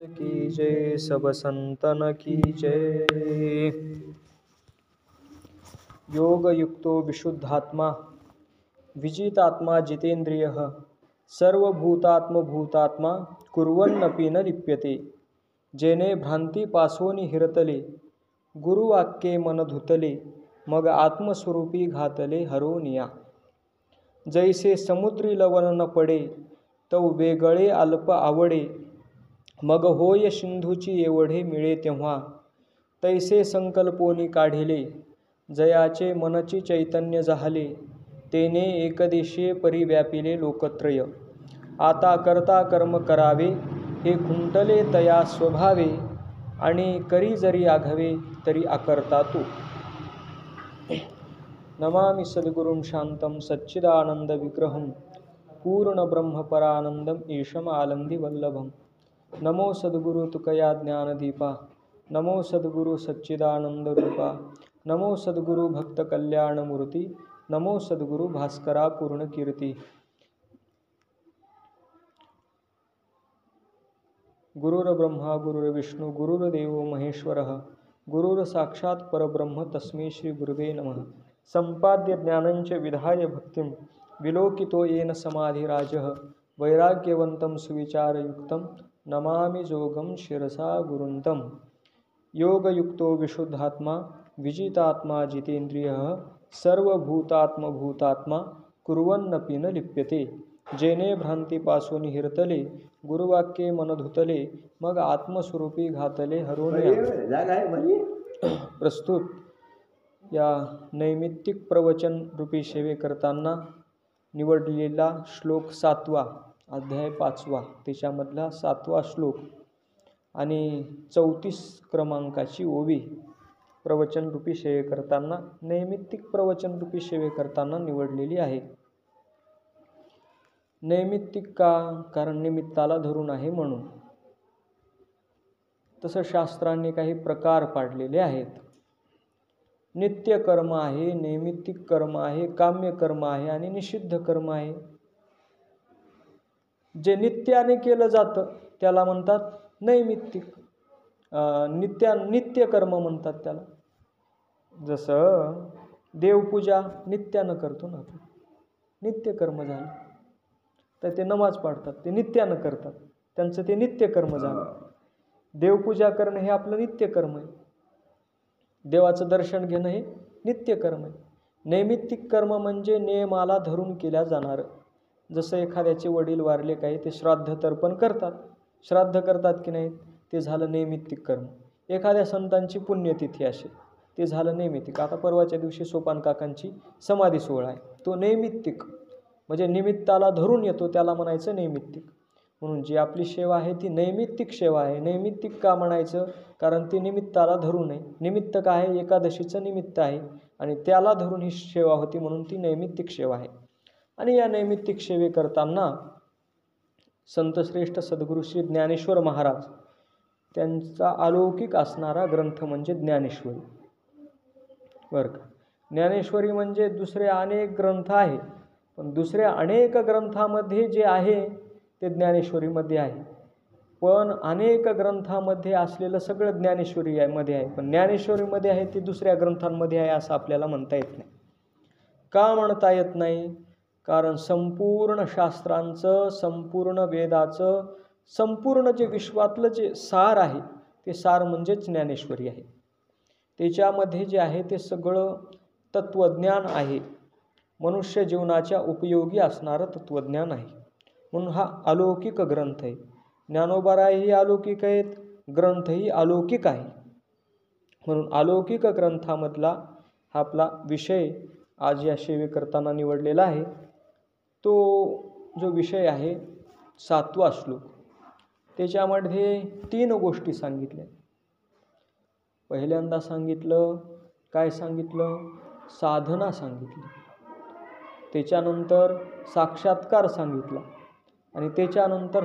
की जय, सब संतन की जय। योग युक्तो विशुद्धात्मा विजितात्मा जितेंद्रियः सर्वभूतात्मभूतात्मा कुर्वन्नपि न लिप्यते। जेने भ्रांती पासोनी हिरतले गुरुवाक्ये मन धुतले मग आत्मस्वरूपी घातले हरोनिया। जैसे समुद्री लवण न पडे तव वेगळे अल्प आवडे मग होय सिंधूची एवढे मिळे तेव्हा। तैसे संकल्पोनी काढिले जयाचे मनची चैतन्य जाहले तेने एकदेशीय परिव्यापिले लोकत्रय। आता करता कर्म करावे हे खुंटले तया स्वभावे आणि करी जरी आघवे तरी अकर्ता तू। नमामि सद्गुरुं शांतं सच्चिदानंद विग्रहं पूर्ण ब्रह्म परानंदम ईशम आलंदी वल्लभम। नमो सद्गुरु तुकया ज्ञानदीपा नमो सद्गुरु सच्चिदानंद रूपा नमो सद्गुरु भक्त कल्याण मूर्ती नमो सद्गुरु भास्करा पूर्ण कीर्ती। गुरुर्ब्रह्मा गुरुर्विष्णू गुरुर्देवो महेश्वरः गुरुर साक्षात् परब्रह्म तस्मै श्री गुरुवे नमः। संपाद्य ज्ञानंच विधाय भक्तिं विलोकितो येन समाधिराजः वैराग्यवंतं सुविचारयुक्तं नमामि जोगं शिरसा गुरुन्तं। योगयुक्तो विशुद्धात्मा विजितात्मा जितेंद्रियः सर्वभूतात्मभूतात्मा कुर्वन्नपि न लिप्यते। जेने भ्रांतीपासून हिरतले गुरुवाक्ये मन धुतले मग आत्मस्वरूपी घातले हरोनिया। प्रस्तुत या नैमित्तिक प्रवचन रूपी सेवे करताना निवडलेला श्लोक 7वा अध्याय 5वा त्याच्यामधला 7वा श्लोक आणि 34 क्रमांकाची ओवी प्रवचन रूपी सेवे करताना नैमित्तिक प्रवचन रूपी सेवे करताना निवडलेली आहे। नैमित्तिक का? कारण निमित्ताला धरून आहे म्हणून। तसं शास्त्रांनी काही प्रकार पाडलेले आहेत। नित्य कर्म आहे, नैमित्तिक कर्म आहे, काम्य कर्म आहे आणि निषिद्ध कर्म आहे। जे नित्याने केलं जातं त्याला म्हणतात नैमित्तिक, नित्य कर्म म्हणतात त्याला। जसं देवपूजा नित्यानं करतो ना आपण, नित्य कर्म झालं। तर ते नमाज पाडतात ते नित्यानं करतात, त्यांचं ते नित्य कर्म झालं। देवपूजा करणं हे आपलं नित्य कर्म आहे, देवाचं दर्शन घेणं हे नित्य कर्म आहे। नैमित्तिक कर्म म्हणजे नियमाला धरून केल्या जाणार। जसं एखाद्याचे वडील वारले काही ते श्राद्ध तर्पण करतात, श्राद्ध करतात की नाही, ते झालं नैमित्तिक कर्म। एखाद्या संतांची पुण्यतिथी असेल ते झालं नैमित्तिक। आता परवाच्या दिवशी सोपान काकांची समाधी सोहळा आहे, तो नैमित्तिक म्हणजे निमित्ताला धरून येतो त्याला म्हणायचं नैमित्तिक। म्हणून जी आपली सेवा आहे ती नैमित्तिक सेवा आहे। नैमित्तिक का म्हणायचं? कारण ती निमित्ताला धरून आहे। निमित्त काय आहे? एकादशीचं निमित्त आहे आणि त्याला धरून ही सेवा होती म्हणून ती नैमित्तिक सेवा आहे। आणि या नैमित्तिक सेवे करताना संतश्रेष्ठ सद्गुरू श्री ज्ञानेश्वर महाराज त्यांचा अलौकिक असणारा ग्रंथ म्हणजे ज्ञानेश्वरी बरं का। ज्ञानेश्वरी म्हणजे दुसरे अनेक ग्रंथ आहे, पण दुसऱ्या अनेक ग्रंथामध्ये जे आहे ते ज्ञानेश्वरीमध्ये आहे। पण अनेक ग्रंथामध्ये असलेलं सगळं ज्ञानेश्वरी मध्ये आहे, पण ज्ञानेश्वरीमध्ये आहे ते दुसऱ्या ग्रंथांमध्ये आहे असं आपल्याला म्हणता येत नाही। का म्हणता येत नाही? कारण संपूर्ण शास्त्रांचं, संपूर्ण वेदाचं, संपूर्ण जे विश्वातलं जे सार आहे ते सार म्हणजेच ज्ञानेश्वरी आहे। त्याच्यामध्ये जे आहे ते सगळं तत्वज्ञान आहे, मनुष्य जीवनाच्या उपयोगी असणारं तत्वज्ञान आहे। म्हणून हा अलौकिक ग्रंथ आहे। ज्ञानोबारायही अलौकिक आहेत, ग्रंथही अलौकिक आहे। म्हणून अलौकिक ग्रंथामधला हा आपला विषय आज या सेवे करताना निवडलेला आहे। तो जो विषय आहे 7वा श्लोक, त्याच्यामध्ये 3 गोष्टी सांगितल्या। पहिल्यांदा सांगितलं काय? सांगितलं साधना सांगितली, त्याच्यानंतर साक्षात्कार सांगितला आणि त्याच्यानंतर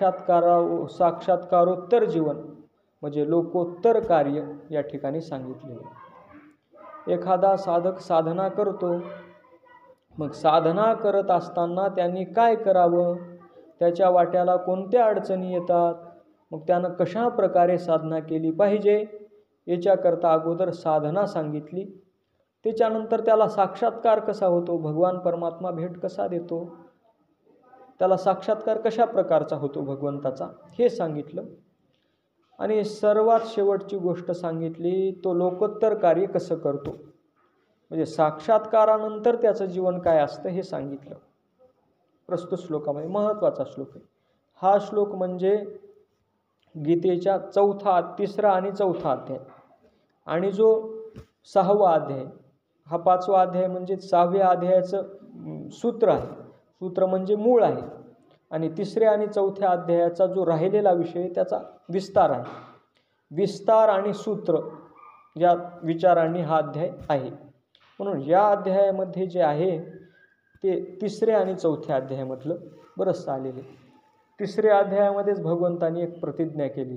साक्षात्कारोत्तर जीवन म्हणजे लोकोत्तर कार्य या ठिकाणी सांगितले। एखादा साधक साधना करतो, मग साधना करत असताना त्यांनी काय करावं, त्याच्या वाट्याला कोणत्या अडचणी येतात, मग त्यानं कशा प्रकारे साधना केली पाहिजे याच्याकरता अगोदर साधना सांगितली. त्याच्यानंतर त्याला साक्षात्कार कसा होतो, भगवान परमात्मा भेट कसा देतो, त्याला साक्षात्कार कशा प्रकारचा होतो भगवंताचा हे सांगितलं. आणि सर्वात शेवटची गोष्ट सांगितली, तो लोकोत्तर कार्य कसं करतो, म्हणजे साक्षात्कारानंतर त्याचं जीवन काय असतं हे सांगितलं प्रस्तुत श्लोकामध्ये. महत्त्वाचा श्लोक आहे हा. श्लोक म्हणजे गीतेच्या तिसरा आणि चौथा अध्याय आणि जो 6वा अध्याय, हा 5वा अध्याय म्हणजे 6व्या अध्यायाचं सूत्र आहे. सूत्र म्हणजे मूळ आहे. आणि तिसऱ्या आणि चौथ्या अध्यायाचा जो राहिलेला विषय त्याचा विस्तार आहे. विस्तार आणि सूत्र या विचारांनी हा अध्याय आहे. म्हणून या अध्यायामध्ये जे आहे ते तिसऱ्या आणि चौथ्या अध्यायामधलं बरंचसं आलेलं आहे. तिसऱ्या अध्यायामध्येच भगवंतांनी एक प्रतिज्ञा केली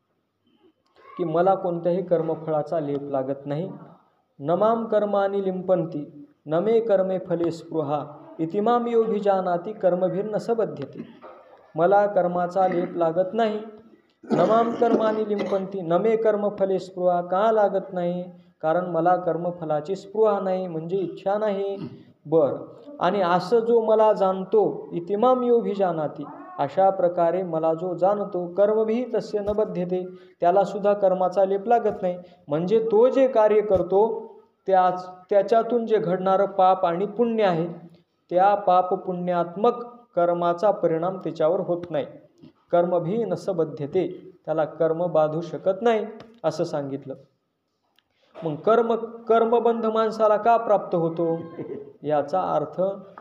की मला कोणत्याही कर्मफळाचा लेप लागत नाही. नमाम कर्मानी लिंपंती न मे कर्मे फले स्पृहा इतिमाम योभिजानाती कर्मभिर्न सबध्यते. मला कर्माचा लेप लागत नाही. नमाम कर्मानी लिंपंती न मे कर्मफले स्पृहा. का लागत नाही, कारण मला कर्मफलाची स्पृहा नाही, म्हणजे इच्छा नाही. आणि असं जो मला जाणतो, इतिमाम योभिजानाती, अशा प्रकारे मला जो जाणतो, कर्मभी तस्य न बध्यते, त्याला सुद्धा कर्माचा लेप लागत नाही. म्हणजे तो जे कार्य करतो त्याच्यातून जे घडणारं पाप आणि पुण्य आहे, त्या पाप पुण्यात्मक कर्माचा परिणाम त्याच्यावर होत नाही. कर्मभी नस बध्यते, त्याला कर्म बाधू शकत नाही असं सांगितलं. मग कर्मबंध माणसाला का प्राप्त होतो, याचा अर्थ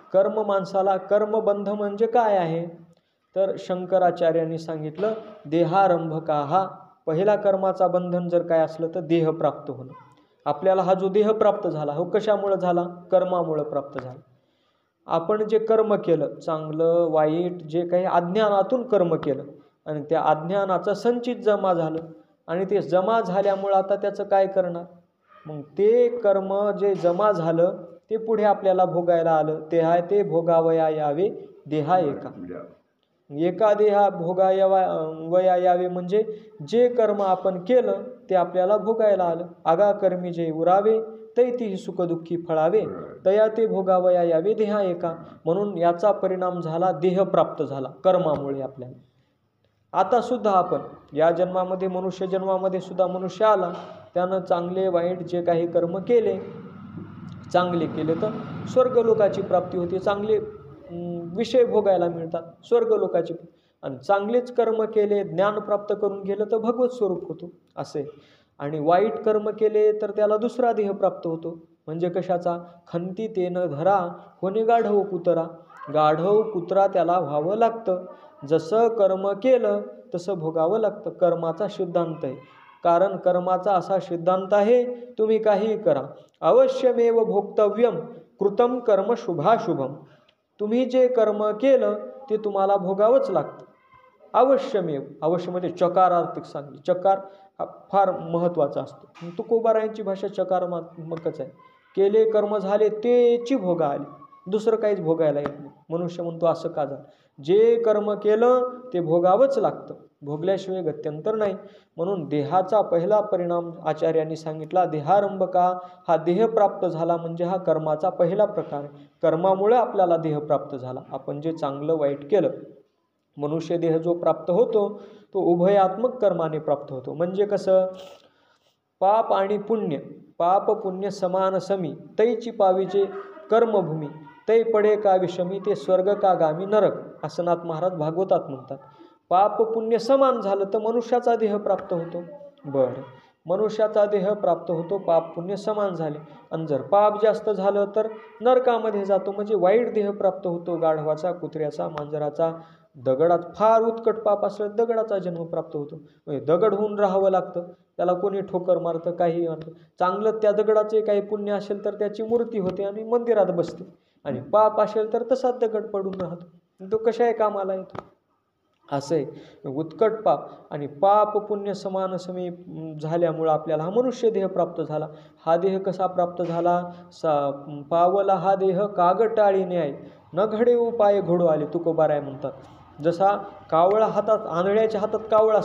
कर्मबंध म्हणजे काय आहे, तर शंकराचार्यांनी सांगितलं देहारंभका. हा पहिला कर्माचा बंधन जर काय असलं तर देह प्राप्त होणं. आपल्याला हा जो देह प्राप्त झाला हो कशामुळे झाला, कर्मामुळे प्राप्त झाला. आपण जे कर्म केलं, चांगलं वाईट जे काही अज्ञानातून कर्म केलं आणि त्या अज्ञानाचं संचित जमा झालं आणि ते जमा झाल्यामुळं आता त्याचं काय करणार, मग ते कर्म जे जमा झालं ते पुढे आपल्याला भोगायला आलं. ते भोगावया यावे देहा एका देहा भोगावया यावे, म्हणजे जे कर्म आपण केलं ते आपल्याला भोगायला आलं. आगा कर्मी जे उरावे तैती सुखदुःखी फळावे, तया ते भोगावया यावे देहा एका. म्हणून याचा परिणाम झाला, देह प्राप्त झाला कर्मामुळे आपल्याला. आता सुद्धा आपण या जन्मामध्ये, मनुष्य जन्मामध्ये सुद्धा मनुष्य आला, त्यानं चांगले वाईट जे काही कर्म केले, चांगले केले तर स्वर्गलोकाची प्राप्ती होते, चांगले विषय भोगायला मिळतात स्वर्गलोकाची. आणि चांगलेच कर्म केले, ज्ञान प्राप्त करून गेलं तर भगवत स्वरूप होतो असे. आणि वाईट कर्म केले तर त्याला दुसरा देह प्राप्त होतो, म्हणजे कशाचा, खंती तेन धरा होणे गाढव कुत्रा. गाढव कुत्रा त्याला व्हावं लागतं. जसं कर्म केलं तसं भोगावं लागतं. कर्माचा सिद्धांत आहे. कारण कर्माचा असा सिद्धांत आहे, तुम्ही काहीही करा, अवश्यमेव भोक्तव्यम कृतम कर्म शुभाशुभम. तुम्ही जे कर्म केलं ते तुम्हाला भोगावंच लागतं. अवश्यमेव, अवश्यमध्ये चकारार्थिक सांगली. चकार हा फार महत्त्वाचा असतो. तुकोबारायांची भाषा चकारात्मकच आहे. केले कर्म झाले तेची भोगा आली, दुसरं काहीच भोगायला येत नाही. मनुष्य म्हणतो असं का झालं, जे कर्म केलं ते भोगावंच लागतं, भोगल्याशिवाय गत्यंतर नाही. म्हणून देहाचा पहिला परिणाम आचार्यांनी सांगितला देहारंभका. हा देह प्राप्त झाला म्हणजे हा कर्माचा पहिला प्रकार आहे. कर्मामुळे आपल्याला देह प्राप्त झाला. आपण जे चांगलं वाईट केलं, मनुष्य देह जो प्राप्त होतो तो उभयात्मक कर्माने प्राप्त होतो. म्हणजे कसं, पाप आणि पुण्य, पाप पुण्य समान समी, तैची पावीचे कर्मभूमी, तै पडे का विषमी, ते स्वर्ग का गामी नरक, असं नाथ महाराज भागवतात म्हणतात. पाप पुण्य समान झालं तर मनुष्याचा देह प्राप्त होतो. मनुष्याचा देह प्राप्त होतो, पाप पुण्य समान झाले. आणि जर पाप जास्त झालं तर नरकामध्ये जातो, म्हणजे वाईट देह प्राप्त होतो. गाढवाचा, कुत्र्याचा, मांजराचा, दगडात फार उत्कट पाप असलं दगडाचा जन्म प्राप्त होतो. म्हणजे दगड होऊन राहावं लागतं, त्याला कोणी ठोकर मारतं, काही मारतं. चांगलं त्या दगडाचे काही पुण्य असेल तर त्याची मूर्ती होते आणि मंदिरात बसते. आणि पाप असेल तर तसाच दगड पडून राहतो, तो कशाही कामाला येतो. असे उत्कट पाप आणि पाप पुण्य समान समी झाल्यामुळं आपल्याला हा मनुष्य देह प्राप्त झाला. हा देह कसा प्राप्त झाला, पावला हा देह कागटाळी न्याय, न घडे उपाय घडू आले, तुकोबाराय म्हणतात. जसा कावळा हातात, आंधळ्याच्या हातात कावळा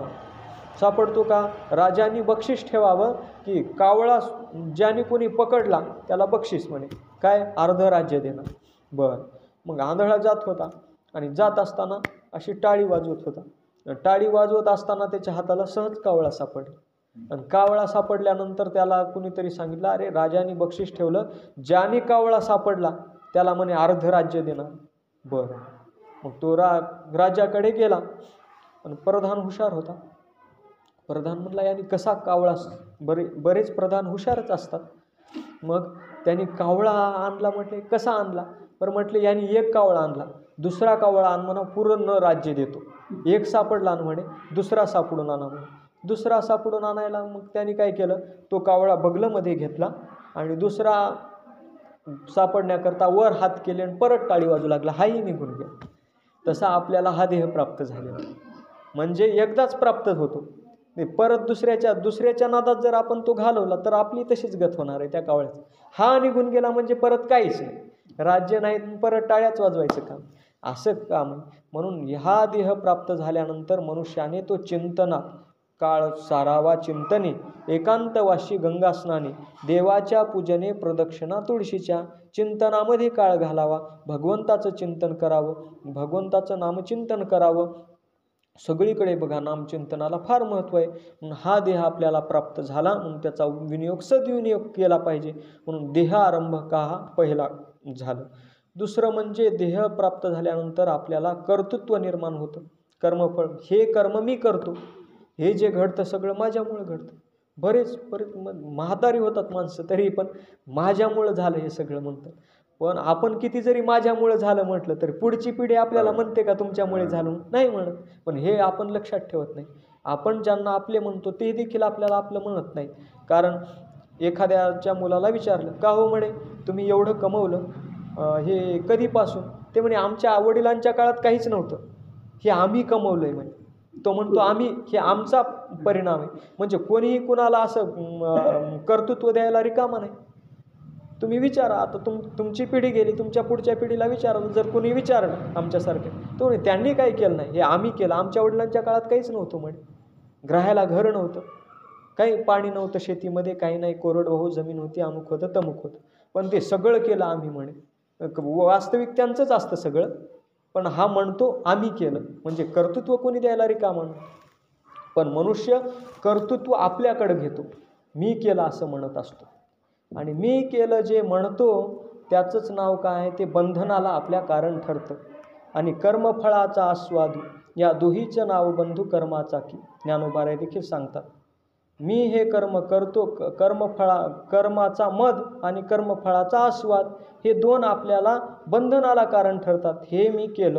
सापडतो का? राजांनी बक्षीस ठेवावं की कावळा ज्याने कोणी पकडला त्याला बक्षीस म्हणे काय, अर्ध राज्य देणार. बरं, मग आंधळा जात होता आणि जात असताना अशी टाळी वाजवत होता. टाळी वाजवत असताना त्याच्या हाताला सहज कावळा सापडला. आणि कावळा सापडल्यानंतर त्याला कुणीतरी सांगितलं, अरे राजाने बक्षीस ठेवलं, ज्याने कावळा सापडला त्याला म्हणे अर्ध राज्य देणार. बरं, मग तो राजाकडे गेला. पण प्रधान हुशार होता. प्रधान म्हणला, याने कसा कावळा, बरेच प्रधान हुशारच असतात. मग त्यांनी कावळा आणला. म्हटले कसा आणला? बरं, म्हटले यांनी एक कावळा आणला, दुसरा कावळा आण म्हणा, पूर्ण राज्य देतो. एक सापडला म्हणे, दुसरा सापडून आणा म्हणे. दुसरा सापडून आणायला मग त्यांनी काय केलं, तो कावळा बगलमध्ये घेतला आणि दुसरा सापडण्याकरता वर हात केले आणि परत टाळी वाजू लागला, हाही निघून गेला. तसा आपल्याला हा देह प्राप्त झालेला, म्हणजे एकदाच प्राप्त होतो. परत दुसऱ्याच्या नादात जर आपण तो घालवला तर आपली तशीच गत होणार आहे त्या कावळ्याचं. हा निघून गेला म्हणजे परत काहीच नाही, राज्य नाही, परत टाळ्याच वाजवायचं काम, असं काम आहे. म्हणून हा देह प्राप्त झाल्यानंतर मनुष्याने तो चिंतनात काळ सारावा, चिंतने एकांतवाशी गंगा स्नाने, देवाच्या पूजने प्रदक्षिणा तुळशीच्या, चिंतनामध्ये काळ घालावा, भगवंताचं चिंतन करावं, भगवंताचं नामचिंतन करावं. सगळीकडे बघा नामचिंतनाला फार महत्त्व आहे. म्हणून हा देह आपल्याला प्राप्त झाला, म्हणून त्याचा सद्विनियोग केला पाहिजे. म्हणून देहारंभ का हा पहिला झालं. दुसरं म्हणजे देह प्राप्त झाल्यानंतर आपल्याला कर्तृत्व निर्माण होतं, कर्मफळ. हे कर्म मी करतो, हे जे घडतं सगळं माझ्यामुळं घडतं. बरेच म्हातारी होतात माणसं तरी पण माझ्यामुळं झालं हे सगळं म्हणतात. पण आपण किती जरी माझ्यामुळं झालं म्हटलं तरी पुढची पिढी आपल्याला म्हणते का तुमच्यामुळे झालं? नाही म्हणत. पण हे आपण लक्षात ठेवत नाही. आपण ज्यांना आपले म्हणतो ते देखील आपल्याला आपलं म्हणत नाही. कारण एखाद्याच्या मुलाला विचारलं, का हो म्हणे तुम्ही एवढं कमवलं, हे कधीपासून? ते म्हणे आमच्या वडिलांच्या काळात काहीच नव्हतं, हे आम्ही कमवलं आहे म्हणे. तो म्हणतो आम्ही, हे आमचा परिणाम आहे. म्हणजे कोणीही कुणाला असं कर्तृत्व द्यायला रिकामा नाही. तुम्ही विचारा, आता तुमची पिढी गेली, तुमच्या पुढच्या पिढीला विचारा. जर कोणी विचारलं आमच्यासारखे, तो म्हणे त्यांनी काही केलं नाही, हे आम्ही केलं. आमच्या वडिलांच्या काळात काहीच नव्हतं म्हणे, ग्राह्याला घर नव्हतं, काही पाणी नव्हतं शेतीमध्ये, काही नाही, कोरडवाहू जमीन होती, अमुक होतं तमुक होतं, पण ते सगळं केलं आम्ही म्हणे. वास्तविक त्यांचंच असतं सगळं, पण हा म्हणतो आम्ही केलं, म्हणजे कर्तृत्व कोणी द्यायला रिकामा नाही. पण मनुष्य कर्तृत्व आपल्याकडे घेतो, मी केलं असं म्हणत असतो. आणि मी केलं जे म्हणतो त्याचंच नाव काय आहे, ते बंधनाला आपल्या कारण ठरतं. आणि कर्मफळाचा आस्वादू, या दोहीचं नाव बंधू कर्माचा की, ज्ञानोबाराय देखील सांगतात. मी हे कर्म करतो, कर्माचा मद आणि कर्मफळाचा आस्वाद, हे दोन आपल्याला बंधनाला कारण ठरतात. हे मी केलं,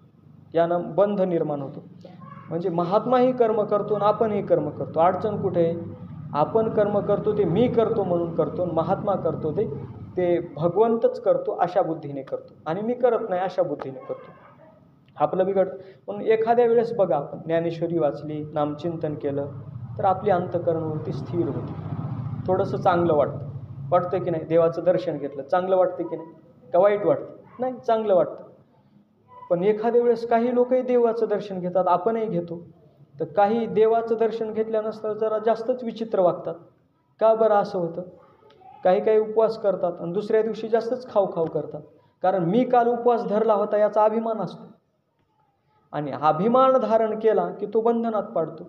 यानं बंध निर्माण होतो. म्हणजे महात्माही कर्म करतो आणि आपणही कर्म करतो. अडचण कुठे आहे? आपण कर्म करतो ते मी करतो म्हणून करतो, महात्मा करतो ते भगवंतच करतो अशा बुद्धीने करतो, आणि मी करत नाही अशा बुद्धीने करतो, आपलं बिघडतं. म्हणून एखाद्या वेळेस बघा, आपण ज्ञानेश्वरी वाचली, नामचिंतन केलं तर आपली अंतःकरणवृत्ती स्थिर होते. थोडंसं चांगलं वाटतं की नाही? देवाचं दर्शन घेतलं चांगलं वाटतं की नाही? का वाईट वाटतं? नाही, चांगलं वाटतं. पण एखाद्या वेळेस काही लोकही देवाचं दर्शन घेतात, आपणही घेतो, तर काही देवाचं दर्शन घेतल्यानंतर जरा जास्तच विचित्र वागतात. का बरं असं होतं? काही उपवास करतात आणि दुसऱ्या दिवशी जास्तच खाऊ करतात, कारण मी काल उपवास धरला होता याचा अभिमान असतो, आणि अभिमान धारण केला की तो बंधनात पाडतो.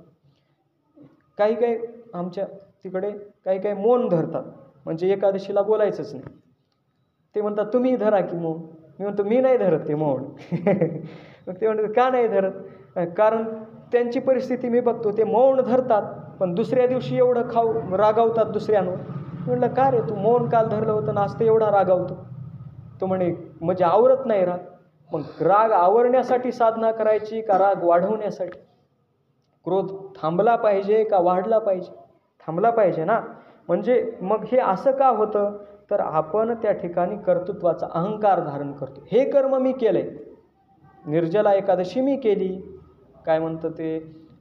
काही आमच्या तिकडे काही मौन धरतात, म्हणजे एकादशीला बोलायचंच नाही. ते म्हणतात तुम्ही धरा की मौन. मी म्हणतो मी नाही धरत ते मौन. मग ते म्हणतात का नाही धरत? कारण त्यांची परिस्थिती मी बघतो, ते मौन धरतात पण दुसऱ्या दिवशी एवढं रागावतात दुसऱ्यांवर. म्हटलं का रे, तू मौन काल धरलं होतं ना, आज ते एवढा रागावतो? तो म्हणे म्हणजे आवरत नाही राग. मग राग आवरण्यासाठी साधना करायची का राग वाढवण्यासाठी? क्रोध थांबला पाहिजे का वाढला पाहिजे? थांबला पाहिजे ना. म्हणजे मग हे असं का होतं, तर आपण त्या ठिकाणी कर्तृत्वाचा अहंकार धारण करतो. हे कर्म मी केलंय, निर्जला एकादशी मी केली, काय म्हणतं ते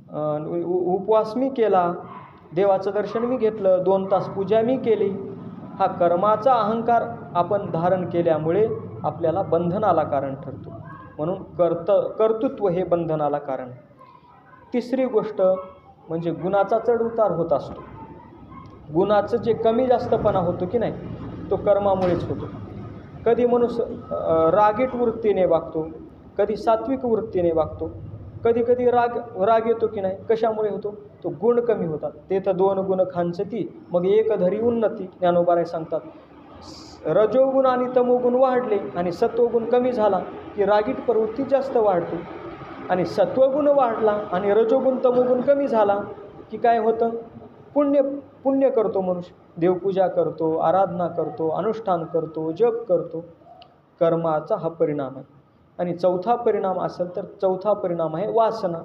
उपवास मी केला, देवाचं दर्शन मी घेतलं, 2 तास पूजा मी केली. हा कर्माचा अहंकार आपण धारण केल्यामुळे आपल्याला बंधनाला कारण ठरतो. म्हणून कर्तृत्व हे बंधनाला कारण. तिसरी गोष्ट म्हणजे गुणाचा चढ उतार होत असतो. गुणाचं जे कमी जास्तपणा होतो की नाही तो कर्मामुळेच होतो. कधी मनुष्य रागीट वृत्तीने वागतो, कधी सात्विक वृत्तीने वागतो, कधी कधी राग येतो की नाही. कशामुळे होतो? तो गुण कमी होतात. ते तर 2 गुण खांचती मग एक धरी उन्नती, ज्ञानोबाराय सांगतात. रजोगुण आणि तमोगुण वाढले आणि सत्वगुण कमी झाला की रागीट प्रवृत्ती जास्त वाढते, आणि सत्वगुण वाढला आणि रजोगुण तमोगुण कमी झाला की काय होतं? पुण्य करतो मनुष्य, देवपूजा करतो, आराधना करतो, अनुष्ठान करतो, जप करतो. कर्माचा हा परिणाम आहे. आणि चौथा परिणाम असेल तर चौथा परिणाम आहे वासना.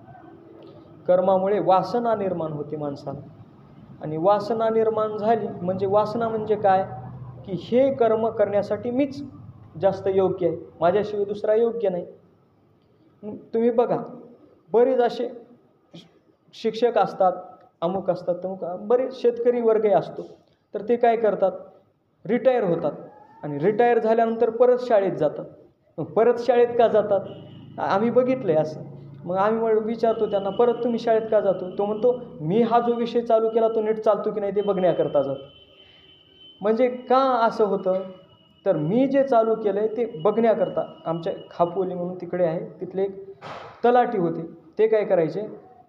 कर्मामुळे वासना निर्माण होते माणसाला. आणि वासना निर्माण झाली म्हणजे वासना म्हणजे काय की हे कर्म करण्यासाठी मीच जास्त योग्य आहे, माझ्याशिवाय दुसरा योग्य नाही. तुम्ही बघा बरेच असे शिक्षक असतात, अमुक असतात, तमुक, बरेच शेतकरी वर्गही असतो. तर ते काय करतात? रिटायर होतात आणि रिटायर झाल्यानंतर परत शाळेत जातात. मग परत शाळेत का जातात? आम्ही बघितलं आहे असं. मग आम्ही विचारतो त्यांना, परत तुम्ही शाळेत का जातो? तो म्हणतो, मी हा जो विषय चालू केला तो नीट चालतो की नाही ते बघण्याकरता जातो. म्हणजे का असं होतं? तर मी जे चालू केलं आहे ते बघण्याकरता. आमच्या खापोली म्हणून तिकडे आहे, तिथले एक तलाठी होते. ते काय करायचे?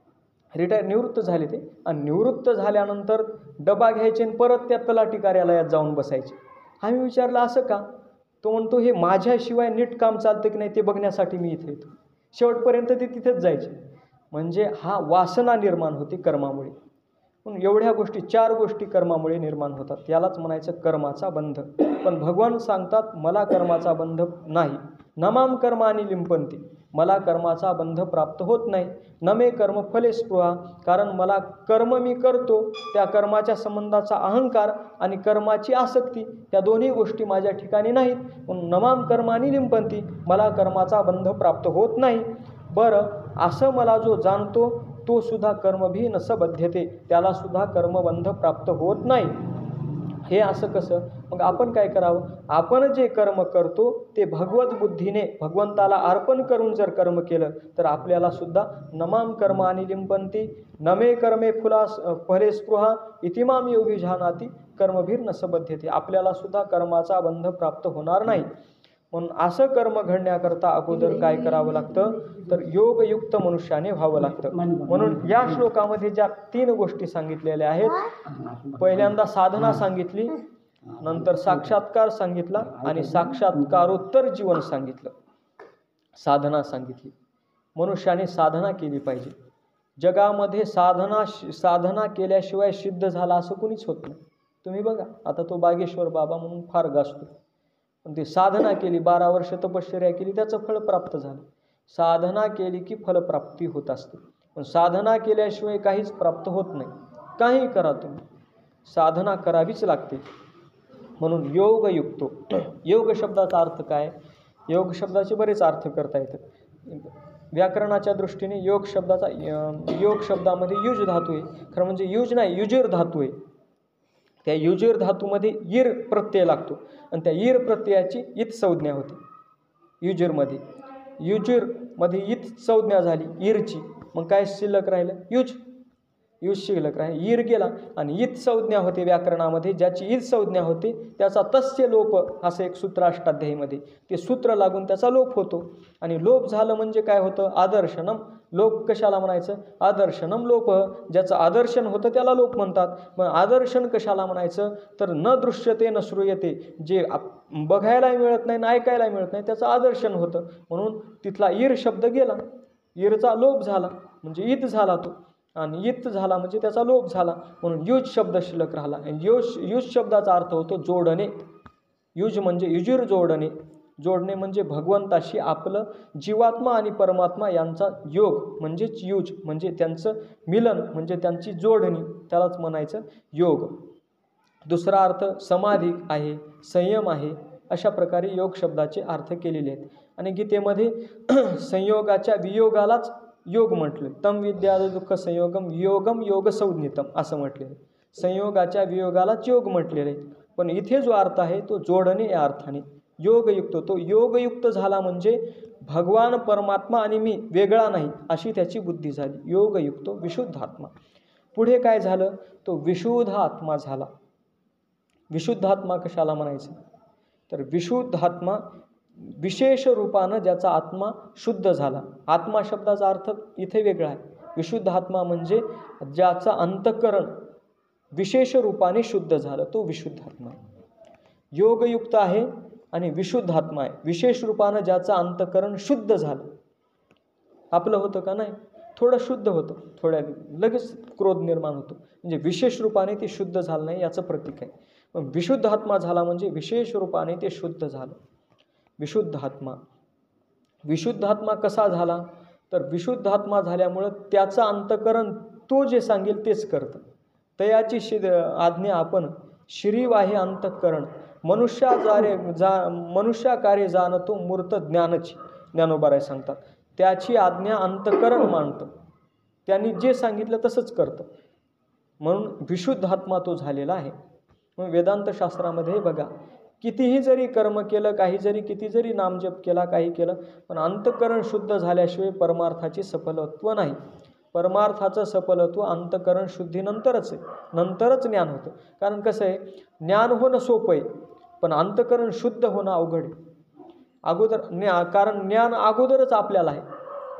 निवृत्त झाले ते, आणि निवृत्त झाल्यानंतर डबा घ्यायचे आणि परत त्या तलाठी कार्यालयात जाऊन बसायचे. आम्ही विचारलं असं का? तो म्हणतो, हे माझ्याशिवाय नीट काम चालतं की नाही ते बघण्यासाठी मी इथे येतो. शेवटपर्यंत ते तिथेच जायचे. म्हणजे हा वासना निर्माण होते कर्मामुळे. म्हणून एवढ्या गोष्टी 4 गोष्टी कर्मामुळे निर्माण होतात. यालाच म्हणायचं कर्माचा बंध. पण भगवान सांगतात मला कर्माचा बंध नाही. नमाम कर्मानी लिंपंती, मला कर्माचा बंध प्राप्त होत नाही. नमे कर्म फले स्पृहा, कारण मला कर्म मी करतो त्या कर्माच्या संबंधाचा अहंकार आणि कर्माची आसक्ती या दोन्ही गोष्टी माझ्या ठिकाणी नाहीत. म्हणून नमाम कर्मानी लिंपंती, मला कर्माचा बंध प्राप्त होत नाही. बरं, असं मला जो जाणतो तो सुद्धा कर्मभी न सबध्यते, त्याला सुद्धा कर्मबंध प्राप्त होत नाही. हे असं कसं? मग आपण काय करावं? आपण जे कर्म करतो ते भगवत बुद्धीने भगवंताला अर्पण करून जर कर्म केलं तर आपल्याला सुद्धा नमाम कर्मानी लिंपंती नमे कर्मे फले स्पृहा इतिमाम योगी जानाती कर्मभीर न सबध्यते, आपल्याला सुद्धा कर्माचा बंध प्राप्त होणार नाही. म्हणून असं कर्म घडण्याकरता अगोदर काय करावं लागतं? तर योगयुक्त मनुष्याने व्हावं लागतं. म्हणून या श्लोकामध्ये ज्या 3 गोष्टी सांगितलेल्या आहेत, पहिल्यांदा साधना सांगितली, नंतर साक्षात्कार सांगितला आणि साक्षात्कारोत्तर जीवन सांगितलं. साधना सांगितली. मनुष्याने साधना केली पाहिजे. जगामध्ये साधना केल्याशिवाय सिद्ध झाला असं कुणीच होत नाही. तुम्ही बघा, आता तो बागेश्वर बाबा म्हणून फार गाजतो, पण ते साधना केली, 12 वर्ष तपश्चर्या केली, त्याचं फळ प्राप्त झालं. साधना केली की फलप्राप्ती होत असते, पण साधना केल्याशिवाय काहीच प्राप्त होत नाही. काही करा तुम्ही, साधना करावीच लागते. म्हणून योगयुक्तो, योग शब्दाचा अर्थ काय? योग शब्दाचे बरेच अर्थ करता येतात. व्याकरणाच्या दृष्टीने योग शब्दामध्ये युज धातू आहे. खरं म्हणजे युज नाही, युजिर धातू आहे. त्या युजिर धातूमध्ये इर प्रत्यय लागतो आणि त्या इर प्रत्ययाची इत संज्ञा होते. युजिरमध्ये इत संज्ञा झाली इरची, मग काय शिल्लक राहिलं? युज शिल्लक राहिलं. इर गेला आणि इत संज्ञा होते व्याकरणामध्ये. ज्याची इत संज्ञा होते त्याचा तस्य लोप असं एक सूत्र अष्टाध्यायीमध्ये, ते सूत्र लागून त्याचा लोप होतो. आणि लोप झालं म्हणजे काय होतं? आदर्शनम. लोप कशाला म्हणायचं? आदर्शनम लोप. ज्याचं आदर्शन होतं त्याला लोप म्हणतात. मग आदर्शन कशाला म्हणायचं? तर न दृश्यते न श्रूयते, जे बघायलाही मिळत नाही ना ऐकायला मिळत नाही त्याचं आदर्शन होतं. म्हणून तिथला इर शब्द गेला, इरचा लोप झाला म्हणजे इत झाला तो, आणि इत झाला म्हणजे त्याचा लोप झाला. म्हणून युज शब्द शिल्लक राहिला. युज शब्दाचा अर्थ होतो जोडणे. युज म्हणजे युजिर जोडणे. जोडणे म्हणजे भगवंताशी आपलं जीवात्मा आणि परमात्मा यांचा योग म्हणजेच युज, म्हणजे त्यांचं मिलन म्हणजे त्यांची जोडणी, त्यालाच म्हणायचं योग. दुसरा अर्थ समाधी आहे, संयम आहे. अशा प्रकारे योग शब्दाचे अर्थ केलेले आहेत. आणि गीतेमध्ये संयोगाच्या वियोगालाच योग म्हटलं. तम विद्या दुःख संयोगम योगम योग संज्ञितम असं म्हटलेलं. संयोगाच्या वियोगालाच योग म्हटलेलं आहे. पण इथे जो अर्थ आहे तो जोडणे या अर्थाने. योगयुक्त. तो योगयुक्त झाला म्हणजे भगवान परमात्मा आणि मी वेगळा नाही अशी त्याची बुद्धी झाली. योगयुक्त विशुद्ध आत्मा. पुढे काय झालं? तो विशुद्ध आत्मा झाला. विशुद्ध आत्मा कशाला म्हणायचं? तर विशुद्ध आत्मा विशेष रूपानं ज्याचा आत्मा शुद्ध झाला. आत्मा शब्दाचा अर्थ इथे वेगळा आहे. विशुद्ध आत्मा म्हणजे ज्याचा अंतःकरण विशेष रूपाने शुद्ध झालं, तो विशुद्ध आत्मा आहे. योगयुक्त आहे आणि विशुद्ध आत्मा आहे. विशेष रूपानं ज्याचं अंतःकरण शुद्ध झालं. आपलं होतं का नाही? थोडं शुद्ध होतं, थोड्या लगेच क्रोध निर्माण होतो. म्हणजे विशेष रूपाने ते शुद्ध झालं नाही याचं प्रतीक आहे. मग विशुद्ध आत्मा झाला म्हणजे विशेष रूपाने ते शुद्ध झालं. विशुद्ध आत्मा. विशुद्ध आत्मा कसा झाला? तर विशुद्ध आत्मा झाल्यामुळं त्याचं अंतःकरण तो जे सांगेल तेच करतं. तयाची आज्ञा आपण श्रीवाहे अंतःकरण मनुष्याकार्य जाणतो मूर्त ज्ञानची. ज्ञानोबाराय सांगतात त्याची आज्ञा अंतःकरण मानतं. त्यांनी जे सांगितलं तसंच करतं. म्हणून विशुद्ध आत्मा तो झालेला आहे. मग वेदांत शास्त्रामध्ये बघा, कितीही जरी कर्म केलं, किती जरी नामजप केला, काही केलं, पण अंतःकरण शुद्ध झाल्याशिवाय परमार्थाची सफलत्व नाही. परमार्थाचं सफलत्व अंतःकरण शुद्धीनंतरच आहे. नंतरच ज्ञान होतं. कारण कसं आहे, ज्ञान होणं सोपं आहे, पण अंतःकरण शुद्ध होणं अवघड आहे. कारण ज्ञान अगोदरच आपल्याला आहे.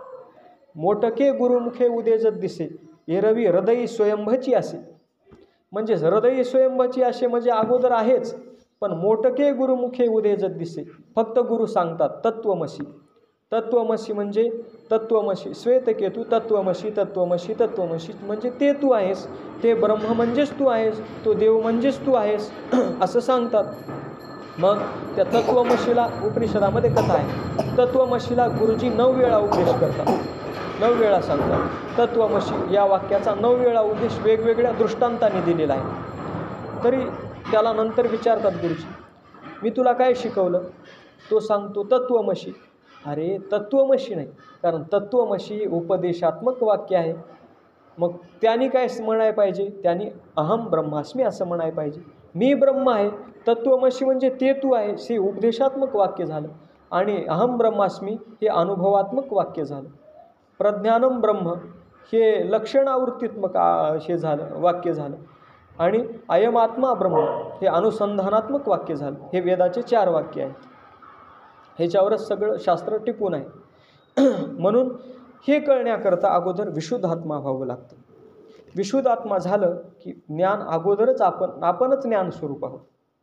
मोटके गुरुमुखे उदेजत दिसे, एरवी हृदयी स्वयंभची असे. म्हणजे हृदयी स्वयंभची असे म्हणजे अगोदर आहेच, पण मोटके गुरुमुखे उदेजत दिसे. फक्त गुरु सांगतात तत्वमसी. तत्वमसी म्हणजे तत्वमसी. श्वेतकेतू तत्वमसी, तत्वमसी, तत्वमसी म्हणजे ते तू आहेस, ते ब्रह्म म्हणजेच तू आहेस, तो देव म्हणजेच तू आहेस असं सांगतात. मग त्या तत्वमशीला उपनिषदामध्ये कथा आहे. तत्वमशीला गुरुजी 9 वेळा उपदेश करतात, 9 वेळा सांगतात. तत्वमसी या वाक्याचा 9 वेळा उपदेश वेगवेगळ्या दृष्टांतांनी दिलेला आहे. तरी त्याला नंतर विचारतात गुरुजी, मी तुला काय शिकवलं? तो सांगतो तत्वमसी. अरे तत्वमसी नाही, कारण तत्वमसी उपदेशात्मक वाक्य आहे. मग त्यांनी काय म्हणायला पाहिजे? त्यांनी अहम ब्रह्मास्मी असं म्हणायला पाहिजे. मी ब्रह्म आहे. तत्वमसी म्हणजे ते तू आहेस हे उपदेशात्मक वाक्य झालं, आणि अहम ब्रह्मास्मी हे अनुभवात्मक वाक्य झालं. प्रज्ञानम ब्रह्म हे लक्षणावृत्तीत्मक हे झालं, वाक्य झालं. आणि अयम आत्मा ब्रह्म हे अनुसंधानात्मक वाक्य झालं. हे वेदाचे 4 वाक्य आहेत. ह्याच्यावरच सगळं शास्त्र टिकून आहे. म्हणून हे कळण्याकरता अगोदर विशुद्ध आत्मा व्हावं लागतं. विशुद्ध आत्मा झालं की ज्ञान अगोदरच आपणच ज्ञान स्वरूप आहोत.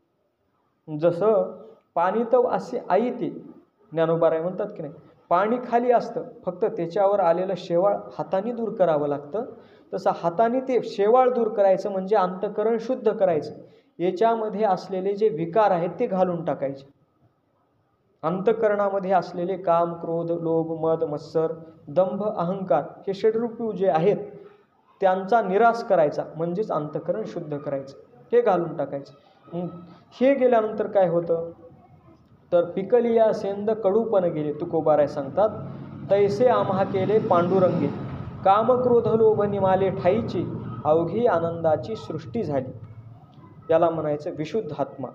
जसं पाणी तर असे आई ते ज्ञानोबाराय म्हणतात की नाही, पाणी खाली असतं, फक्त त्याच्यावर आलेलं शेवाळ हाताने दूर करावं लागतं. तसं हाताने ते शेवाळ दूर करायचं म्हणजे अंतःकरण शुद्ध करायचं. याच्यामध्ये असलेले जे विकार आहेत ते घालून टाकायचे. अंतःकरणामध्ये असलेले काम, क्रोध, लोभ, मद, मत्सर, दंभ, अहंकार हे षड्रूपी जे आहेत त्यांचा निराश करायचा, म्हणजेच अंतःकरण शुद्ध करायचं, हे घालून टाकायचं. हे गेल्यानंतर काय होतं? तर पिकलिया सेंद कडूपण गेले, तुकोबाराय सांगतात. तैसे आम्हा केले पांडुरंगे, काम क्रोध लोभ निमाले ठाईची, अवघी आनंदाची सृष्टी झाली. याला म्हणायचं विशुद्ध आत्मा.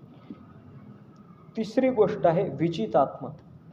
तिसरी गोष्ट आहे विजित आत्मा.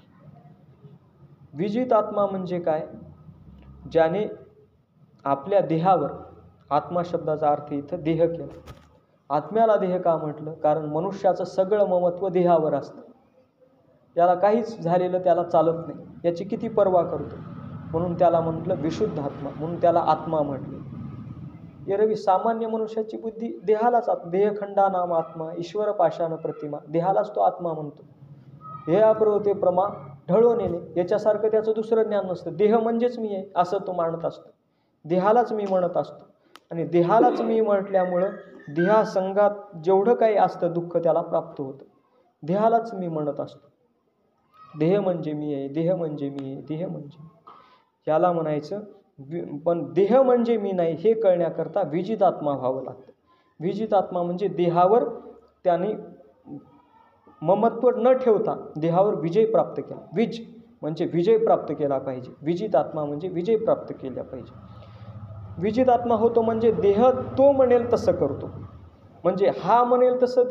विजित आत्मा म्हणजे काय? ज्याने आपल्या देहावर, आत्मा शब्दाचा अर्थ इथं देह केला. आत्म्याला देह का म्हटलं? कारण मनुष्याचं सगळं ममत्व देहावर असतं. त्याला काहीच झालेलं त्याला चालत नाही, याची किती पर्वा करतो. म्हणून त्याला म्हटलं विशुद्ध आत्मा, म्हणून त्याला आत्मा म्हटलं. एरवी सामान्य मनुष्याची बुद्धी देहालाच, देहखंडा नाम आत्मा ईश्वर पाषाण प्रतिमा, देहालाच तो आत्मा म्हणतो. हे अप्रवते प्रमा ढळून येणे, याच्यासारखं त्याचं दुसरं ज्ञान नसतं. देह म्हणजेच मी आहे असं तो मानत असतो. देहालाच मी म्हणत असतो, आणि देहालाच मी म्हटल्यामुळं देहासंगात जेवढं काही असतं दुःख त्याला प्राप्त होतं. देहालाच मी म्हणत असतो. देह म्हणजे मी आहे, देह म्हणजे मी आहे, देह म्हणजे याला म्हणायचं. पण देह म्हणजे मी नाही हे कळण्याकरता विजित आत्मा व्हावं लागतं. विजित आत्मा म्हणजे देहावर त्याने ममत्व न ठेवता देहावर विजय प्राप्त केला. विज म्हणजे विजय प्राप्त केला पाहिजे. विजित आत्मा म्हणजे विजय प्राप्त केला पाहिजे. विजित आत्मा होतो म्हणजे देह तो म्हणेल तसं करतो. म्हणजे हा म्हणेल तसं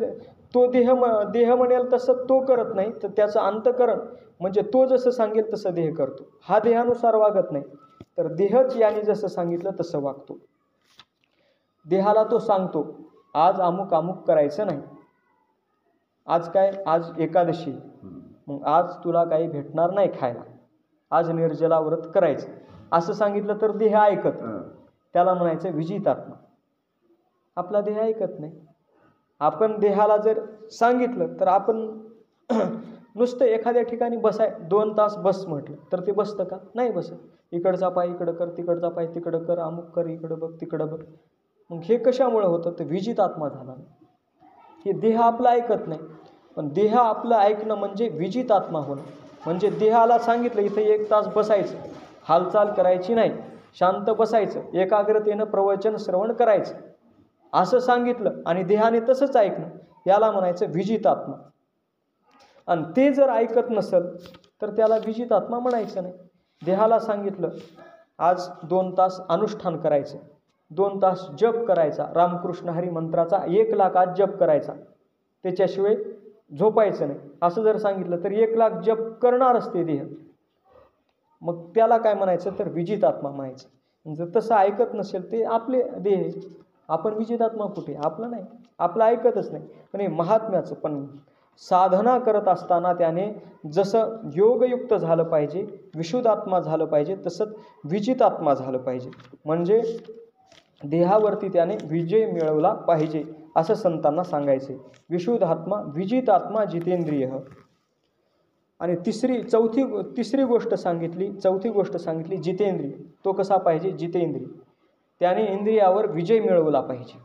तो देह म्हणेल तसं तो करत नाही, तर त्याचं अंतःकरण म्हणजे तो जसं सांगेल तसं देह करतो. हा देहानुसार वागत नाही, तर देहच याने जसं सांगितलं तसं वागतो. देहाला तो सांगतो आज अमुक अमुक करायचं नाही, आज काय, आज एकादशी, मग आज तुला काही भेटणार नाही खायला, आज निर्जला व्रत करायचं असं सांगितलं तर देह ऐकत, त्याला म्हणायचं विजितात्मा. आपला देह ऐकत नाही. आपण देहाला जर सांगितलं तर आपण नुसतं एखाद्या ठिकाणी 2 तास बस म्हटलं तर ते बसतं का? नाही बसत. इकडचा पाय इकडं कर, तिकडचा पाय तिकडं कर, अमुक कर, इकडं बघ तिकडं बघ. मग हे कशामुळं होतं? तर विजित आत्मा झाला. हे देह आपलं ऐकत नाही, पण देह आपलं ऐकणं म्हणजे विजित आत्मा होणं. म्हणजे देहाला सांगितलं इथं 1 तास बसायचं, हालचाल करायची नाही, शांत बसायचं, एकाग्रतेनं प्रवचन श्रवण करायचं असं सांगितलं आणि देहाने तसंच ऐकणं, याला म्हणायचं विजित आत्मा. आणि ते जर ऐकत नसेल तर त्याला विजित आत्मा म्हणायचं नाही. देहाला सांगितलं आज 2 तास अनुष्ठान करायचं, 2 तास जप करायचा, रामकृष्ण हरी मंत्राचा 1,00,000 आज जप करायचा, त्याच्याशिवाय झोपायचं नाही असं जर सांगितलं तर 1,00,000 जप करणारच ते देह. मग त्याला काय म्हणायचं? तर विजित आत्मा म्हणायचं. जर तसं ऐकत नसेल ते आपले देह, आपण विजित आत्मा कुठे? आपलं नाही, आपलं ऐकतच नाही. पण हे महात्म्याचं, पण साधना करत असताना त्याने जसं योगयुक्त झालं पाहिजे, विशुद्ध आत्मा झालं पाहिजे, तसंच विजित आत्मा झालं पाहिजे. म्हणजे देहावरती त्याने विजय मिळवला पाहिजे असं संतांना सांगायचे. विशुद्ध आत्मा, विजित आत्मा, जितेंद्रिय. आणि तिसरी गोष्ट सांगितली जितेंद्रिय. तो कसा पाहिजे? जितेंद्रिय. त्याने इंद्रियावर विजय मिळवला पाहिजे.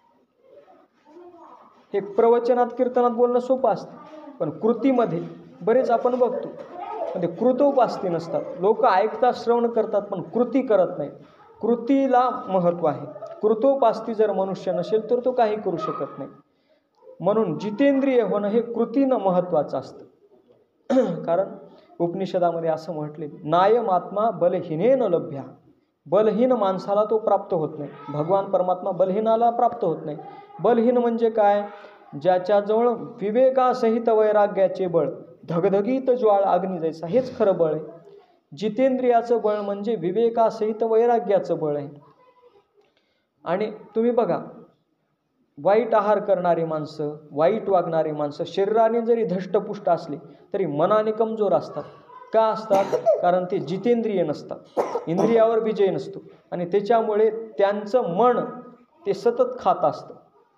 हे प्रवचनात कीर्तनात बोलणं सोपं असतं, पण कृतीमध्ये बरेच आपण बघतो म्हणजे कृतोपास्ती नसतात. लोक ऐकतात, श्रवण करतात, पण कृती करत नाही. कृतीला महत्त्व आहे. कृतोपास्ती जर मनुष्य नसेल तर तो काही करू शकत नाही. म्हणून जितेंद्रिय होणं हे कृतीनं महत्त्वाचं असतं. कारण उपनिषदामध्ये असं म्हटले, नायम आत्मा बलहीनेन लभ्या. बलहीन माणसाला तो प्राप्त होत नाही. भगवान परमात्मा बलहीनाला प्राप्त होत नाही. बलहीन म्हणजे काय? ज्याच्याजवळ विवेकासहित वैराग्याचे बळ, धगधगीत ज्वाळ अग्नी जैसा, हेच खरं बळ आहे. जितेंद्रियाचं बळ म्हणजे विवेकासहित वैराग्याचं बळ आहे. आणि तुम्ही बघा, वाईट आहार करणारी माणसं, वाईट वागणारी माणसं शरीराने जरी धष्टपुष्ट असली तरी मनाने कमजोर असतात. का असतात? कारण ते जितेंद्रिय नसतात, इंद्रियावर विजय नसतो आणि त्याच्यामुळे त्यांचं मन ते सतत खात असतं,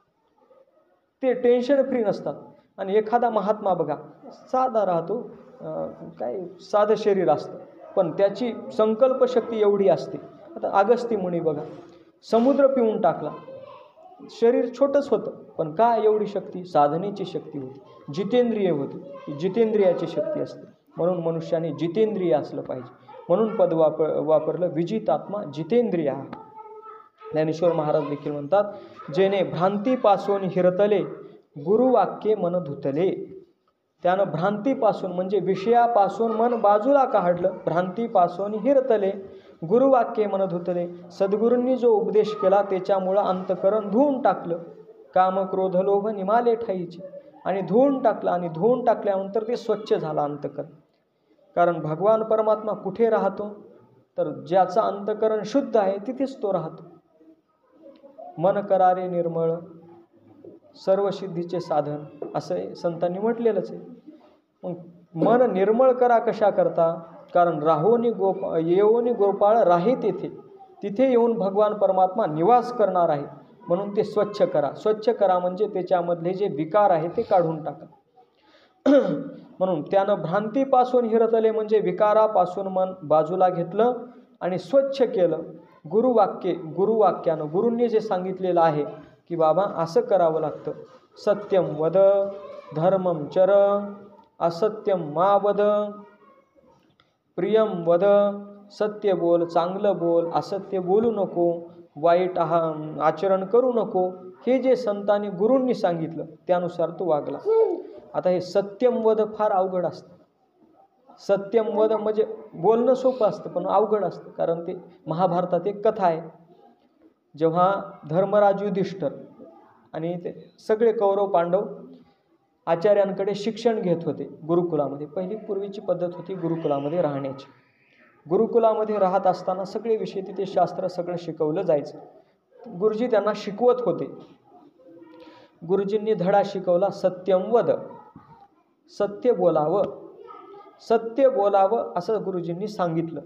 ते टेन्शन फ्री नसतात. आणि एखादा महात्मा बघा, साधा राहतो, काय साधं शरीर असतं, पण त्याची संकल्पशक्ती एवढी असते. आता अगस्ती मुनी बघा, समुद्र पिऊन टाकला, शरीर छोटंच होतं, पण का एवढी शक्ती? साधनेची शक्ती होती, जितेंद्रिय होती. जितेंद्रियाची शक्ती असते. म्हणून मनुष्याने जितेंद्रिय असलं पाहिजे. म्हणून पद वापरलं विजित आत्मा जितेंद्रिय. ज्ञानेश्वर महाराज देखील म्हणतात, जेने भ्रांतीपासून हिरतले गुरुवाक्ये मन धुतले. त्यानं भ्रांतीपासून म्हणजे विषयापासून मन बाजूला काढलं, भ्रांतीपासून हिरतले, गुरुवाक्ये मन धुतले. सद्गुरूंनी जो उपदेश केला त्याच्यामुळं अंतकरण धुवून टाकलं. काम क्रोध लोभ निमाले ठाईचे, आणि धुवून टाकलं. आणि धुवून टाकल्यानंतर ते स्वच्छ झालं अंतकरण. कारण भगवान परमात्मा कुठे राहतो? तर ज्याचं अंतकरण शुद्ध आहे तिथेच तो राहतो. मन करारे निर्मळ सर्व सिद्धीचे साधन, असं संतांनी म्हटलेलंच आहे. मग मन निर्मळ करा कशा करता? कारण येऊनी गोपाळ राहे तिथे येऊन भगवान परमात्मा निवास करणार आहे. म्हणून ते स्वच्छ करा. स्वच्छ करा म्हणजे त्याच्यामधले जे विकार आहे ते काढून टाका. म्हणून त्यानं भ्रांतीपासून हिरतले म्हणजे विकारापासून मन बाजूला घेतलं आणि स्वच्छ केलं. गुरुवाक्यानं, गुरूंनी जे सांगितलेलं आहे की बाबा असं करावं लागतं. सत्यम वद धर्मम चर, असत्यम मा वद, प्रियम वद, सत्य बोल, चांगलं बोल, असत्य बोलू नको, वाईट आचरण करू नको. हे जे संतांनी गुरूंनी सांगितलं त्यानुसार तो वागला. आता हे सत्यम वद फार अवघड असतं. सत्यम वद म्हणजे बोलणं सोपं असतं पण अवघड असतं. कारण ते महाभारतात एक कथा आहे, जेव्हा धर्मराज युधिष्ठिर आणि ते सगळे कौरव पांडव आचार्यांकडे शिक्षण घेत होते गुरुकुलामध्ये. पहिली पूर्वीची पद्धत होती गुरुकुलामध्ये राहण्याची. गुरुकुलामध्ये राहत असताना सगळे विषय तिथे शास्त्र सगळं शिकवलं जायचं. गुरुजी त्यांना शिकवत होते. गुरुजींनी धडा शिकवला, सत्यम वद, सत्य बोलावं, सत्य बोलावं असं गुरुजींनी सांगितलं.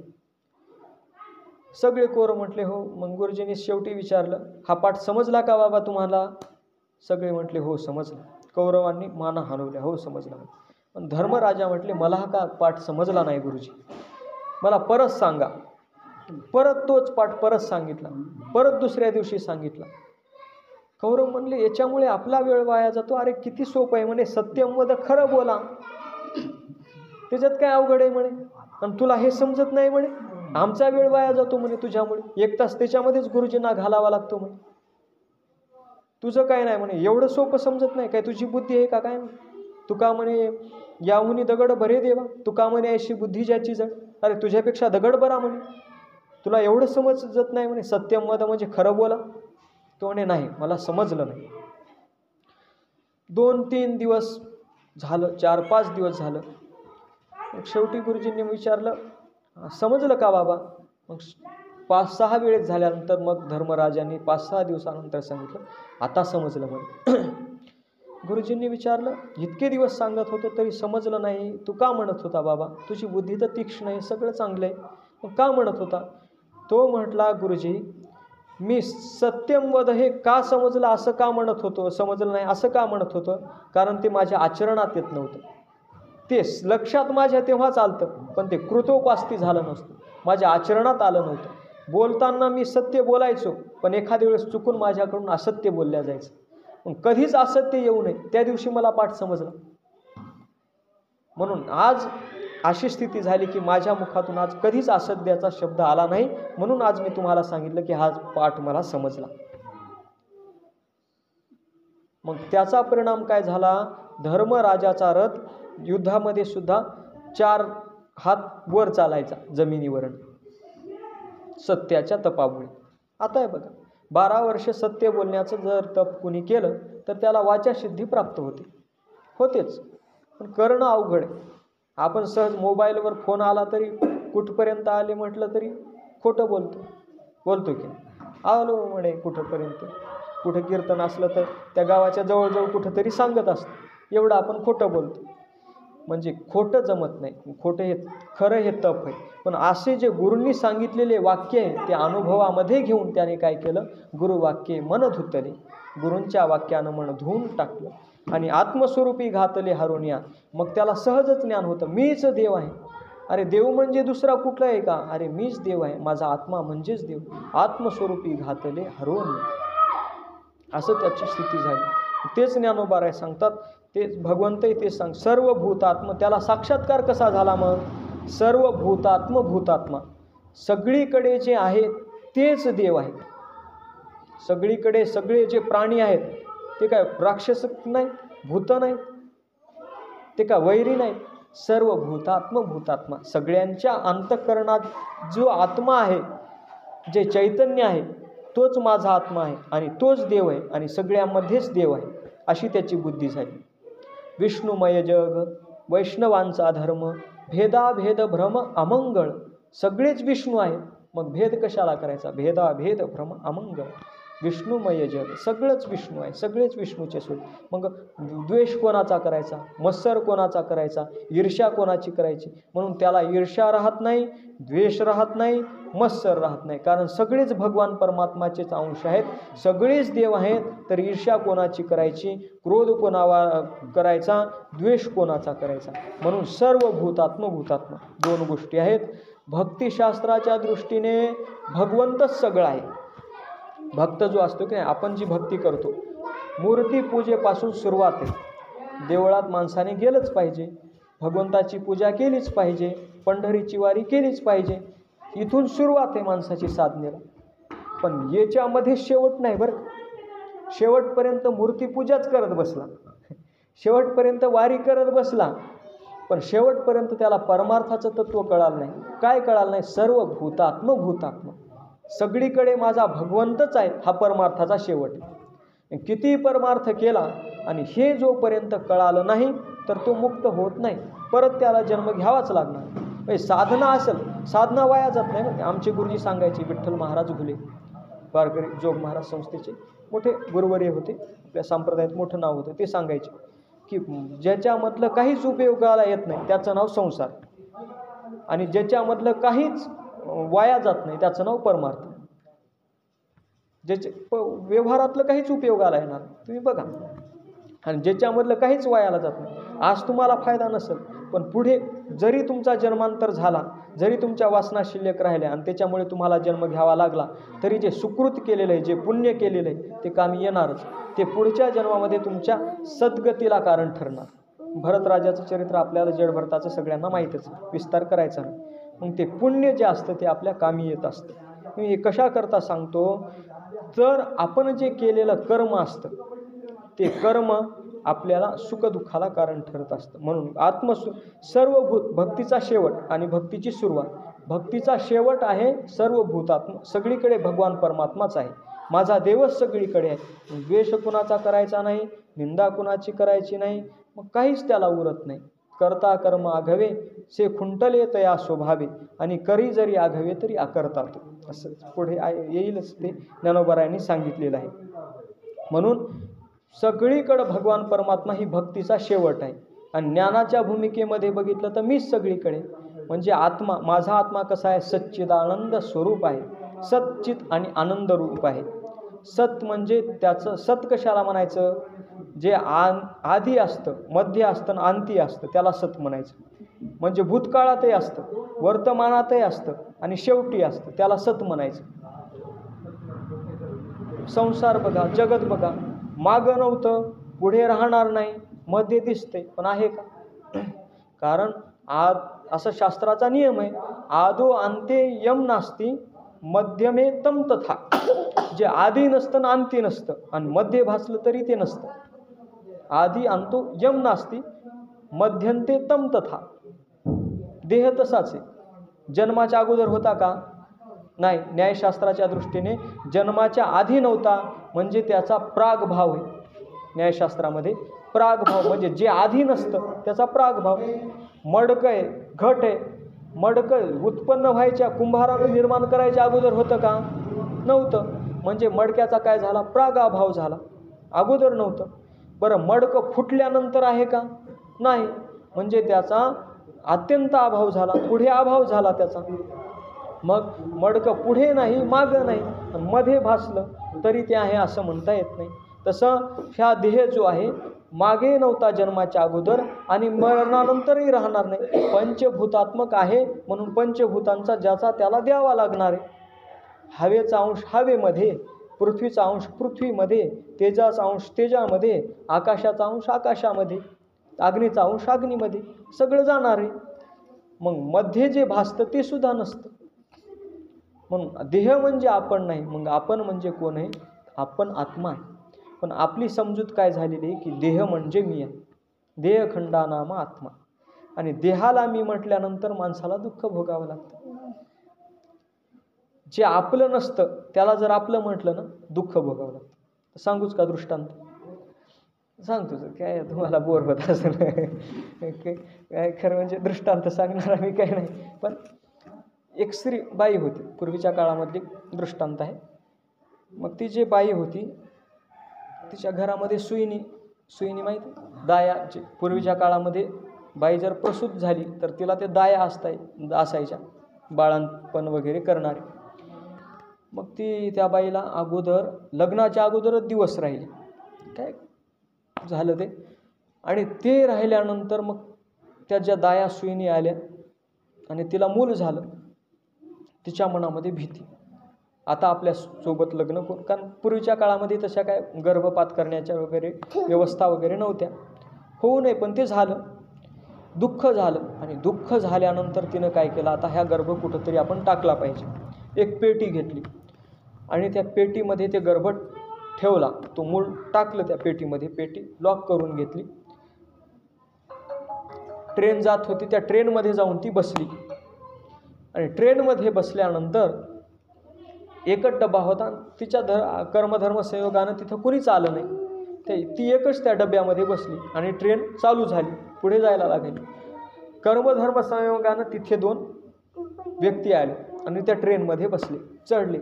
सगळे कोर म्हटले हो. मग गुरुजींनी शेवटी विचारलं, हा पाठ समजला का बाबा तुम्हाला? सगळे म्हटले हो समजला. कौरवांनी माना हलवल्या, हो समजला. पण धर्मराजा म्हटले, मला हा का पाठ समजला नाही गुरुजी, मला परत सांगा. परत तोच पाठ परत सांगितला. परत दुसऱ्या दिवशी सांगितला. कौरव म्हणले, याच्यामुळे आपला वेळ वाया जातो. अरे किती सोपं आहे म्हणे, सत्यम वद, खरं बोला, त्याच्यात काय अवघड आहे म्हणे. आणि तुला हे समजत नाही म्हणे, आमचा वेळ वाया जातो म्हणे तुझ्यामुळे. 1 तास त्याच्यामध्येच गुरुजींना घालावा लागतो म्हणे. तुझं काय नाही म्हणे, एवढं सोपं समजत नाही काय, तुझी बुद्धी आहे का काय? तुका म्हणे याहुनी दगड बरे देवा, तुका म्हणे अशी बुद्धी ज्याची जड. अरे तुझ्यापेक्षा दगड बरा म्हणे, तुला एवढं समजत नाही म्हणे. सत्यम वद म्हणजे खरं बोला. तो म्हणे नाही, मला समजलं नाही. 2-3 दिवस झालं, 4-5 दिवस झालं. मग शेवटी गुरुजींनी विचारलं, समजलं का बाबा? मग 5-6 वेळेस झाल्यानंतर मग धर्मराजांनी 5-6 दिवसानंतर सांगितलं, आता समजलं म्हणे. गुरुजींनी विचारलं, इतके दिवस सांगत होतो तरी समजलं नाही, तू का म्हणत होता बाबा? तुझी बुद्धी तर तीक्ष्ण आहे, सगळं चांगलं आहे, मग का म्हणत होता? तो म्हटला, गुरुजी मी सत्यम वद हे का समजलं असं का म्हणत होतो, समजलं नाही असं का म्हणत होतं? कारण ते माझ्या आचरणात येत नव्हतं. ते लक्षात माझ्या तेव्हा चालतं, पण ते कृतोपास्ती झालं नसतं, माझ्या आचरणात आलं नव्हतं. बोलताना मी सत्य बोलायचो, पण एखाद्या वेळेस चुकून माझ्याकडून असत्य बोलल्या जायचं. मग कधीच असत्य येऊ नये, त्या दिवशी मला पाठ समजला. म्हणून आज अशी स्थिती झाली की माझ्या मुखातून आज कधीच असत्याचा शब्द आला नाही. म्हणून आज मी तुम्हाला सांगितलं की हा पाठ मला समजला. मग त्याचा परिणाम काय झाला? धर्मराजाचा रथ युद्धामध्ये सुद्धा 4 हात वर चालायचा जमिनीवर, सत्याच्या तपामुळे. आता आहे बघा, 12 वर्ष सत्य बोलण्याचं जर तप कुणी केलं तर त्याला वाचासिद्धी प्राप्त होतेच. पण करणं अवघड आहे. आपण सहज मोबाईलवर फोन आला तरी कुठपर्यंत आले म्हटलं तरी खोटं बोलतो की आलो म्हणे कुठंपर्यंत. कुठं कीर्तन असलं तर त्या गावाच्या जवळजवळ कुठंतरी सांगत असतं, एवढं आपण खोटं बोलतो. म्हणजे खोटं जमत नाही. खोटं हे खरं हे तप आहे. पण असे जे गुरूंनी सांगितलेले वाक्य आहे ते अनुभवामध्ये घेऊन त्याने काय केलं, गुरुवाक्ये मन धुतले, गुरूंच्या वाक्यानं मन धुवून टाकलं आणि आत्मस्वरूपी घातले हरोनिया. मग त्याला सहजच ज्ञान होतं, मीच देव आहे. अरे देव म्हणजे दुसरा कुठला आहे का? अरे मीच देव आहे, माझा आत्मा म्हणजेच देव. आत्मस्वरूपी घातले हरोनिया, असं त्याची स्थिती झाली. तेच ज्ञानोबा सांगतात, तेच भगवंतही तेच सांग, सर्व भूतात्म. त्याला साक्षात्कार कसा झाला? मग सर्व भूतात्मा, सगळीकडे जे आहेत तेच देव आहेत. सगळीकडे सगळे जे प्राणी आहेत ते काय राक्षस नाही, भूत नाही, ते का वैरी नाही. सर्व भूतात्मा, सगळ्यांच्या अंतःकरणात जो आत्मा आहे, जे चैतन्य आहे, तोच माझा आत्मा आहे आणि तोच देव आहे आणि सगळ्यांमध्येच देव आहे, अशी त्याची बुद्धी झाली. विष्णुमय जग, वैष्णवांचा धर्म, भेदाभेद भ्रम अमंगळ. सगळेच विष्णू आहेत, मग भेद कशाला करायचा? भेदाभेद भ्रम अमंगळ. विष्णुमय जग, सगळंच विष्णू आहे, सगळेच विष्णूचे स्वरूप. मग द्वेष कोणाचा करायचा? मत्सर कोणाचा करायचा? ईर्ष्या कोणाची करायची? म्हणून त्याला ईर्ष्या राहत नाही, द्वेष राहत नाही, मत्सर राहत नाही. कारण सगळेच भगवान परमात्माचेच अंश आहेत, सगळेच देव आहेत. तर ईर्ष्या कोणाची करायची? क्रोध कोणावर करायचा? द्वेष कोणाचा करायचा? म्हणून सर्व भूतात्मा 2 गोष्टी आहेत. भक्तिशास्त्राच्या दृष्टीने भगवंतच सगळं आहे. भक्त जो असतो की नाही, आपण जी भक्ती करतो, मूर्तीपूजेपासून सुरुवात आहे. देवळात माणसाने गेलंच पाहिजे, भगवंताची पूजा केलीच पाहिजे, पंढरीची वारी केलीच पाहिजे. इथून सुरुवात आहे माणसाची साधनेला. पण याच्यामध्ये शेवट नाही बरं. शेवटपर्यंत मूर्तीपूजाच करत बसला, शेवटपर्यंत वारी करत बसला, पण शेवटपर्यंत त्याला परमार्थाचं तत्त्व कळालं नाही. काय कळालं नाही? सर्व भूतात्मा, सगळीकडे माझा भगवंतच आहे, हा परमार्थाचा शेवट आहे. किती परमार्थ केला आणि हे जोपर्यंत कळालं नाही तर तो मुक्त होत नाही, परत त्याला जन्म घ्यावाच लागणार. साधना असेल, साधना वाया जात नाही ना. आमचे गुरुजी सांगायचे, विठ्ठल महाराज घुले वारकरी जोग महाराज संस्थेचे मोठे गुरुवर्य होते, आपल्या संप्रदायात मोठं नाव होतं. ते सांगायचे की ज्याच्यामधलं काहीच उपयोगाला येत नाही त्याचं नाव संसार, आणि ज्याच्यामधलं काहीच वाया जात नाही त्याचं नाव परमार्थ. ज्याचे व्यवहारातलं काहीच उपयोगाला येणार तुम्ही बघा, आणि ज्याच्यामधलं काहीच वायाला जात नाही. आज तुम्हाला फायदा नसेल, पण पुढे जरी तुमचा जन्मांतर झाला, जरी तुमच्या वासना शिल्लक राहिल्या आणि त्याच्यामुळे तुम्हाला जन्म घ्यावा लागला, तरी जे सुकृत केलेलं आहे, जे पुण्य केलेलं आहे ते कामी येणारच. ते पुढच्या जन्मामध्ये तुमच्या सद्गतीला कारण ठरणार. भरतराजाचं चरित्र आपल्याला जडभरताचं सगळ्यांना माहीतच, विस्तार करायचा नाही. मग ते पुण्य जे असतं ते आपल्या कामी येत असतं. मी हे कशाकरता सांगतो, तर आपण जे केलेलं कर्म असतं ते कर्म आपल्याला सुखदुःखाला कारण ठरत असतं. म्हणून सर्वभूत भक्तीचा शेवट आणि भक्तीची सुरुवात. भक्तीचा शेवट आहे सर्वभूतात्म, सगळीकडे भगवान परमात्माच आहे, माझा देवच सगळीकडे आहे. द्वेष कुणाचा करायचा नाही, निंदा कुणाची करायची नाही, मग काहीच त्याला उरत नाही. करता कर्म आघवे से खुंटले तया स्वभावे, आणि करी जरी आघवे तरी आकरता तो. असं पुढे येईलच, ते ज्ञानोबरायांनी सांगितलेलं आहे. म्हणून सगळीकडं भगवान परमात्मा ही भक्तीचा शेवट आहे. आणि ज्ञानाच्या भूमिकेमध्ये बघितलं तर मीच सगळीकडे, म्हणजे आत्मा, माझा आत्मा कसा आहे, सच्चिदानंद स्वरूप आहे, सच्चित आणि आनंद रूप आहे. सत म्हणजे त्याचं, सत कशाला म्हणायचं, जे आधी असतं, मध्य असतं आणि अंती असतं त्याला सत म्हणायचं. म्हणजे भूतकाळातही असतं, वर्तमानातही असतं आणि शेवटी असतं त्याला सत म्हणायचं. संसार बघा, जगत बघा, मागं नव्हतं, पुढे राहणार नाही, मध्ये दिसते, पण आहे का? कारण असा शास्त्राचा नियम आहे, आदो अंते यम नास्ती मध्यमे तम तथा. जे आधी नसतं ना अंती नसतं, आणि मध्ये भासलं तरी ते नसतं. आधी अंतो यम नास्ती मध्यंते तम तथा. देह तसाच आहे. जन्माच्या अगोदर होता का? नाही. न्यायशास्त्राच्या दृष्टीने जन्माच्या आधी नव्हता, म्हणजे त्याचा प्रागभाव आहे. न्यायशास्त्रामध्ये प्रागभाव म्हणजे जे आधी नसतं त्याचा प्रागभाव. मडकं आहे, घट आहे, मडकं उत्पन्न व्हायच्या, कुंभारानं निर्माण करायच्या अगोदर होतं का? नव्हतं. म्हणजे मडक्याचा काय झाला? प्रागाभाव झाला, अगोदर नव्हतं. बरं, मडकं फुटल्यानंतर आहे का? नाही. म्हणजे त्याचा अत्यंत अभाव झाला, पुढे अभाव झाला त्याचा. मग मडकं पुढे नाही, मागं नाही, मध्ये भासलं तरी ते आहे असं म्हणता येत नाही. तसं ह्या देह जो आहे मागे नव्हता जन्माच्या अगोदर आणि मरणानंतरही राहणार नाही, पंचभूतात्मक आहे. म्हणून पंचभूतांचा ज्याचा त्याला द्यावा लागणार आहे. हवेचा अंश हवेमध्ये, पृथ्वीचा अंश पृथ्वीमध्ये, तेजाचा अंश तेजामध्ये, आकाशाचा अंश आकाशामध्ये, अग्नीचा अंश अग्नीमध्ये, सगळं जाणार आहे. मग मध्ये जे भासतं ते सुद्धा नसतं. म्हणून देह म्हणजे आपण नाही. मग आपण म्हणजे कोण आहे? आपण आत्मा आहे. पण आपली समजूत काय झालेली आहे की देह म्हणजे मी आहे, देहखंडा नाम आत्मा. आणि देहाला मी म्हटल्यानंतर माणसाला दुःख भोगावं लागतं. जे आपलं नसतं त्याला जर आपलं म्हटलं ना, दुःख भोगावं लागतं. सांगूच का दृष्टांत? सांगतो सर, काय तुम्हाला बोर होत असं काय खरं म्हणजे दृष्टांत सांगणार मी काही नाही. पण एक स्त्री बाई होती, पूर्वीच्या काळामधली दृष्टांत आहे. मग ती जी बाई होती तिच्या घरामध्ये सुईनी माहिती, दाया. जे पूर्वीच्या काळामध्ये बाई जर प्रसूत झाली तर तिला ते दाया असायच्या, बाळंतपण वगैरे करणारे. मग ती त्या बाईला अगोदर लग्नाच्या अगोदरच दिवस राहिले, काय झालं ते, आणि ते राहिल्यानंतर मग त्या ज्या दाया सुईनी आल्या आणि तिला मूल झालं, तिच्या मनामध्ये भीती. आता आपल्या सोबत लग्न करू, कारण पूर्वीच्या काळामध्ये तशा काय गर्भपात करण्याच्या वगैरे व्यवस्था वगैरे नव्हत्या, होऊ नये, पण ते झालं. दुःख झालं, आणि दुःख झाल्यानंतर तिनं काय केलं, आता ह्या गर्भ कुठंतरी आपण टाकला पाहिजे. एक पेटी घेतली आणि त्या पेटीमध्ये ते गर्भ ठेवला, तो मूल टाकलं त्या पेटीमध्ये, पेटी लॉक करून घेतली. ट्रेन जात होती, त्या ट्रेनमध्ये जाऊन ती बसली. आणि ट्रेनमध्ये बसल्यानंतर एकच डबा होता. तिच्या कर्मधर्म संयोगानं तिथं कुणीच आलं नाही. ती एकच त्या डब्यामध्ये बसली आणि ट्रेन चालू झाली, पुढे जायला लागली. कर्मधर्म संयोगानं तिथे 2 व्यक्ती आले आणि त्या ट्रेनमध्ये बसले, चढले.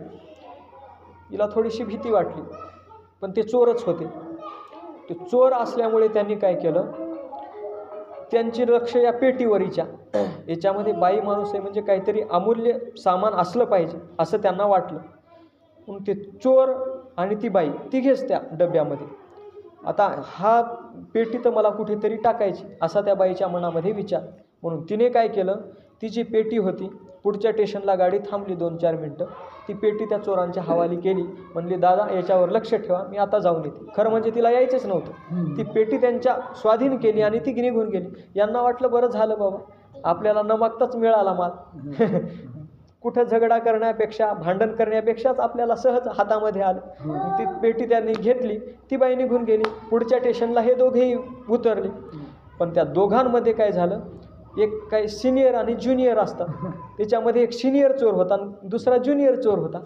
तिला थोडीशी भीती वाटली, पण ते चोरच होते. ते चोर असल्यामुळे त्यांनी काय केलं, त्यांची लक्ष या पेटीवरीच्या याच्यामध्ये बाई माणूस आहे म्हणजे काहीतरी अमूल्य सामान असलं पाहिजे असं त्यांना वाटलं. म्हणून ते चोर आणि ती बाई तिघेच त्या डब्यामध्ये. आता हा पेटी तर मला कुठेतरी टाकायची असा त्या बाईच्या मनामध्ये विचार. म्हणून तिने काय केलं, ती जी पेटी होती, पुढच्या स्टेशनला गाडी थांबली 2-4 मिनटं, ती पेटी त्या चोरांच्या हवाली केली. म्हणली, दादा याच्यावर लक्ष ठेवा, मी आता जाऊन येते. खरं म्हणजे तिला यायचंच नव्हतं. ती पेटी त्यांच्या स्वाधीन केली आणि ती निघून गेली. यांना वाटलं बरं झालं बाबा, आपल्याला न मागताच मिळाला माल. कुठं झगडा करण्यापेक्षा, भांडण करण्यापेक्षाच आपल्याला सहज हातामध्ये आलं. ती पेटी त्यांनी घेतली, ती बाई निघून गेली. पुढच्या स्टेशनला हे दोघेही उतरले. पण त्या दोघांमध्ये काय झालं, एक काही सिनियर आणि ज्युनियर असतात. त्याच्यामध्ये एक सिनियर चोर होता आणि दुसरा ज्युनियर चोर होता.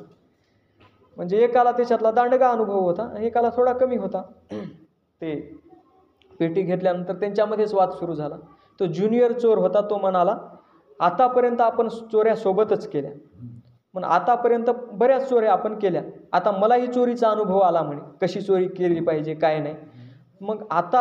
म्हणजे एकाला त्याच्यातला दांडगा अनुभव होता आणि एकाला थोडा कमी होता. ते पेटी घेतल्यानंतर त्यांच्यामध्येच वाद सुरू झाला. तो ज्युनियर चोर होता, तो म्हणाला, आतापर्यंत आपण चोऱ्या सोबतच केल्या, पण आतापर्यंत बऱ्याच चोऱ्या आपण केल्या, आता मलाही चोरीचा अनुभव आला म्हणे, कशी चोरी केली पाहिजे काय नाही. मग आता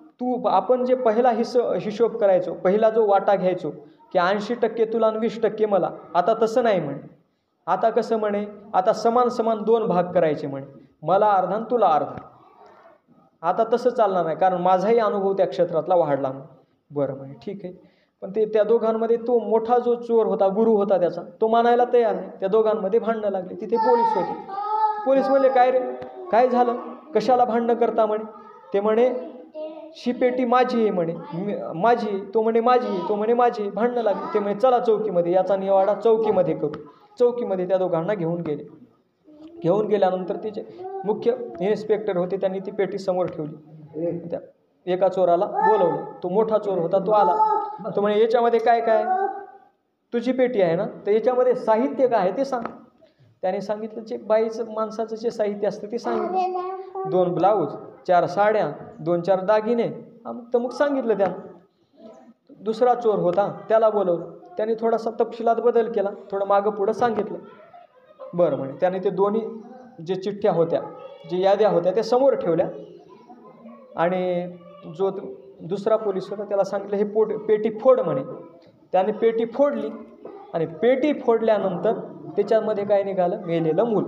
आपण जे पहिला हिशोब करायचो, पहिला जो वाटा घ्यायचो की 80% तुला आणि 20% मला, आता तसं नाही म्हणे. आता कसं म्हणे, आता समान 2 भाग करायचे म्हणे, मला अर्धा आणि तुला अर्धा. आता तसं चालणार नाही, कारण माझाही अनुभव त्या क्षेत्रातला वाढला म्हणे. बरं म्हणे, ठीक आहे. पण त्या दोघांमध्ये तो मोठा जो चोर होता, गुरु होता त्याचा, तो मानायला तयार नाही. त्या दोघांमध्ये भांडणं लागले. तिथे पोलीस होते. पोलीस म्हणले, काय रे, काय झालं, कशाला भांडणं करता म्हणे. ते म्हणे, शी पेटी माझी आहे म्हणे, माझी. तो म्हणे माझी, तो म्हणे माझी. भांडणं लागली. ते म्हणे चला चौकीमध्ये, याचा निवाडा चौकीमध्ये करू. चौकीमध्ये त्या दोघांना घेऊन गेले. घेऊन गेल्यानंतर तिचे मुख्य इन्स्पेक्टर होते, त्यांनी ती पेटी समोर ठेवली. त्या एका चोराला बोलवलं. तो मोठा चोर होता, तो आला. तो म्हणे, याच्यामध्ये काय काय, तुझी पेटी आहे ना, तर याच्यामध्ये साहित्य काय आहे ते सांग. त्याने सांगितलं, जे बाईचं माणसाचं जे साहित्य असतं ते सांगितलं. 2 ब्लाऊज, 4 साड्या, 2-4 दागिने. तर मग सांगितलं त्यानं. दुसरा चोर होता, त्याला बोलवलं. त्याने थोडासा तपशिलात बदल केला, थोडं मागं पुढं सांगितलं. बरं म्हणे, त्याने ते दोन्ही जे चिठ्ठ्या होत्या, जे याद्या होत्या, त्या समोर ठेवल्या. आणि जो दुसरा पोलीस होता त्याला सांगितलं, हे पेटी फोड म्हणे. त्याने पेटी फोडली आणि पेटी फोडल्यानंतर त्याच्यामध्ये काय निघालं, मेलेलं मूल.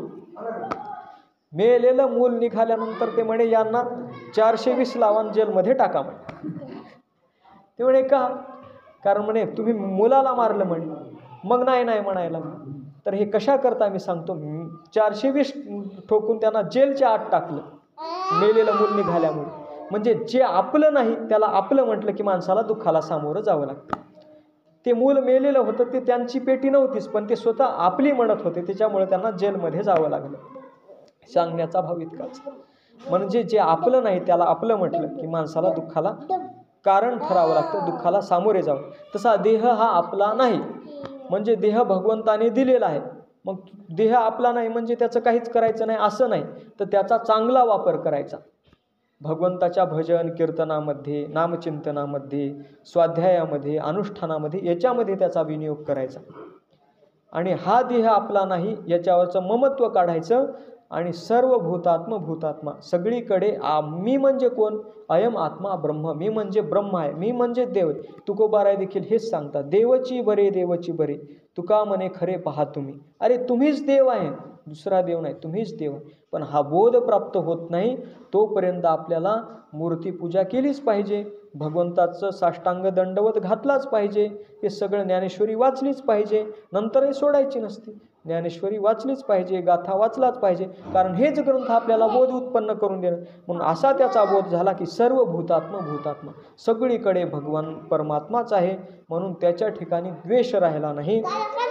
मेलेलं मूल निघाल्यानंतर ते म्हणे, यांना 420 लावान जेलमध्ये टाका म्हणे. ते म्हणे, का, कारण म्हणे तुम्ही मुलाला मारलं म्हणे. मग नाही म्हणायला. तर हे कशा करता मी सांगतो, 420 ठोकून त्यांना जेलच्या आत टाकलं मेलेलं मूल निघाल्यामुळे. म्हणजे जे आपलं नाही त्याला आपलं म्हटलं की माणसाला दुःखाला सामोरं जावं लागतं. ते मूल मेलेलं होतं, ते त्यांची पेटी नव्हतीच, पण ते स्वतः आपली म्हणत होते, त्याच्यामुळे त्यांना जेलमध्ये जावं लागलं. सांगण्याचा भाव इतकाच. म्हणजे जे आपलं नाही त्याला आपलं म्हटलं की माणसाला दुःखाला कारण ठरावं लागतं, दुःखाला सामोरे जावं. तसा देह हा आपला नाही, म्हणजे देह भगवंताने दिलेला आहे. मग देह आपला नाही म्हणजे त्याचं काहीच करायचं नाही असं नाही, तर त्याचा चांगला वापर करायचा. भगवंताच्या भजन कीर्तनामध्ये, नामचिंतनामध्ये, स्वाध्यायामध्ये, अनुष्ठानामध्ये, याच्यामध्ये त्याचा विनियोग करायचा. आणि हा देह आपला नाही याच्यावरचं ममत्व काढायचं. आणि सर्व भूतात्मा सगळीकडे मी म्हणजे कोण, अयम आत्मा ब्रह्म, मी म्हणजे ब्रह्म आहे, मी म्हणजे देव. तुकोबाराय देखील हेच सांगतात, देवची बरे देवची बरे, तुका म्हणे खरे पहा तुम्ही. अरे तुम्हीच देव आहे, दुसरा देव नाही, तुम्हीच देव आहे. पण हा बोध प्राप्त होत नाही तोपर्यंत आपल्याला मूर्तीपूजा केलीच पाहिजे, भगवंताचं साष्टांग दंडवत घातलाच पाहिजे. हे सगळं ज्ञानेश्वरी वाचलीच पाहिजे, नंतरही सोडायची नसते. ज्ञानेश्वरी वाचलीच पाहिजे, गाथा वाचलाच पाहिजे, कारण हेच ग्रंथ आपल्याला बोध उत्पन्न करून देणं. म्हणून असा त्याचा बोध झाला की सर्व भूतात्मा सगळीकडे भगवान परमात्माच आहे, म्हणून त्याच्या ठिकाणी द्वेष राहिला नाही.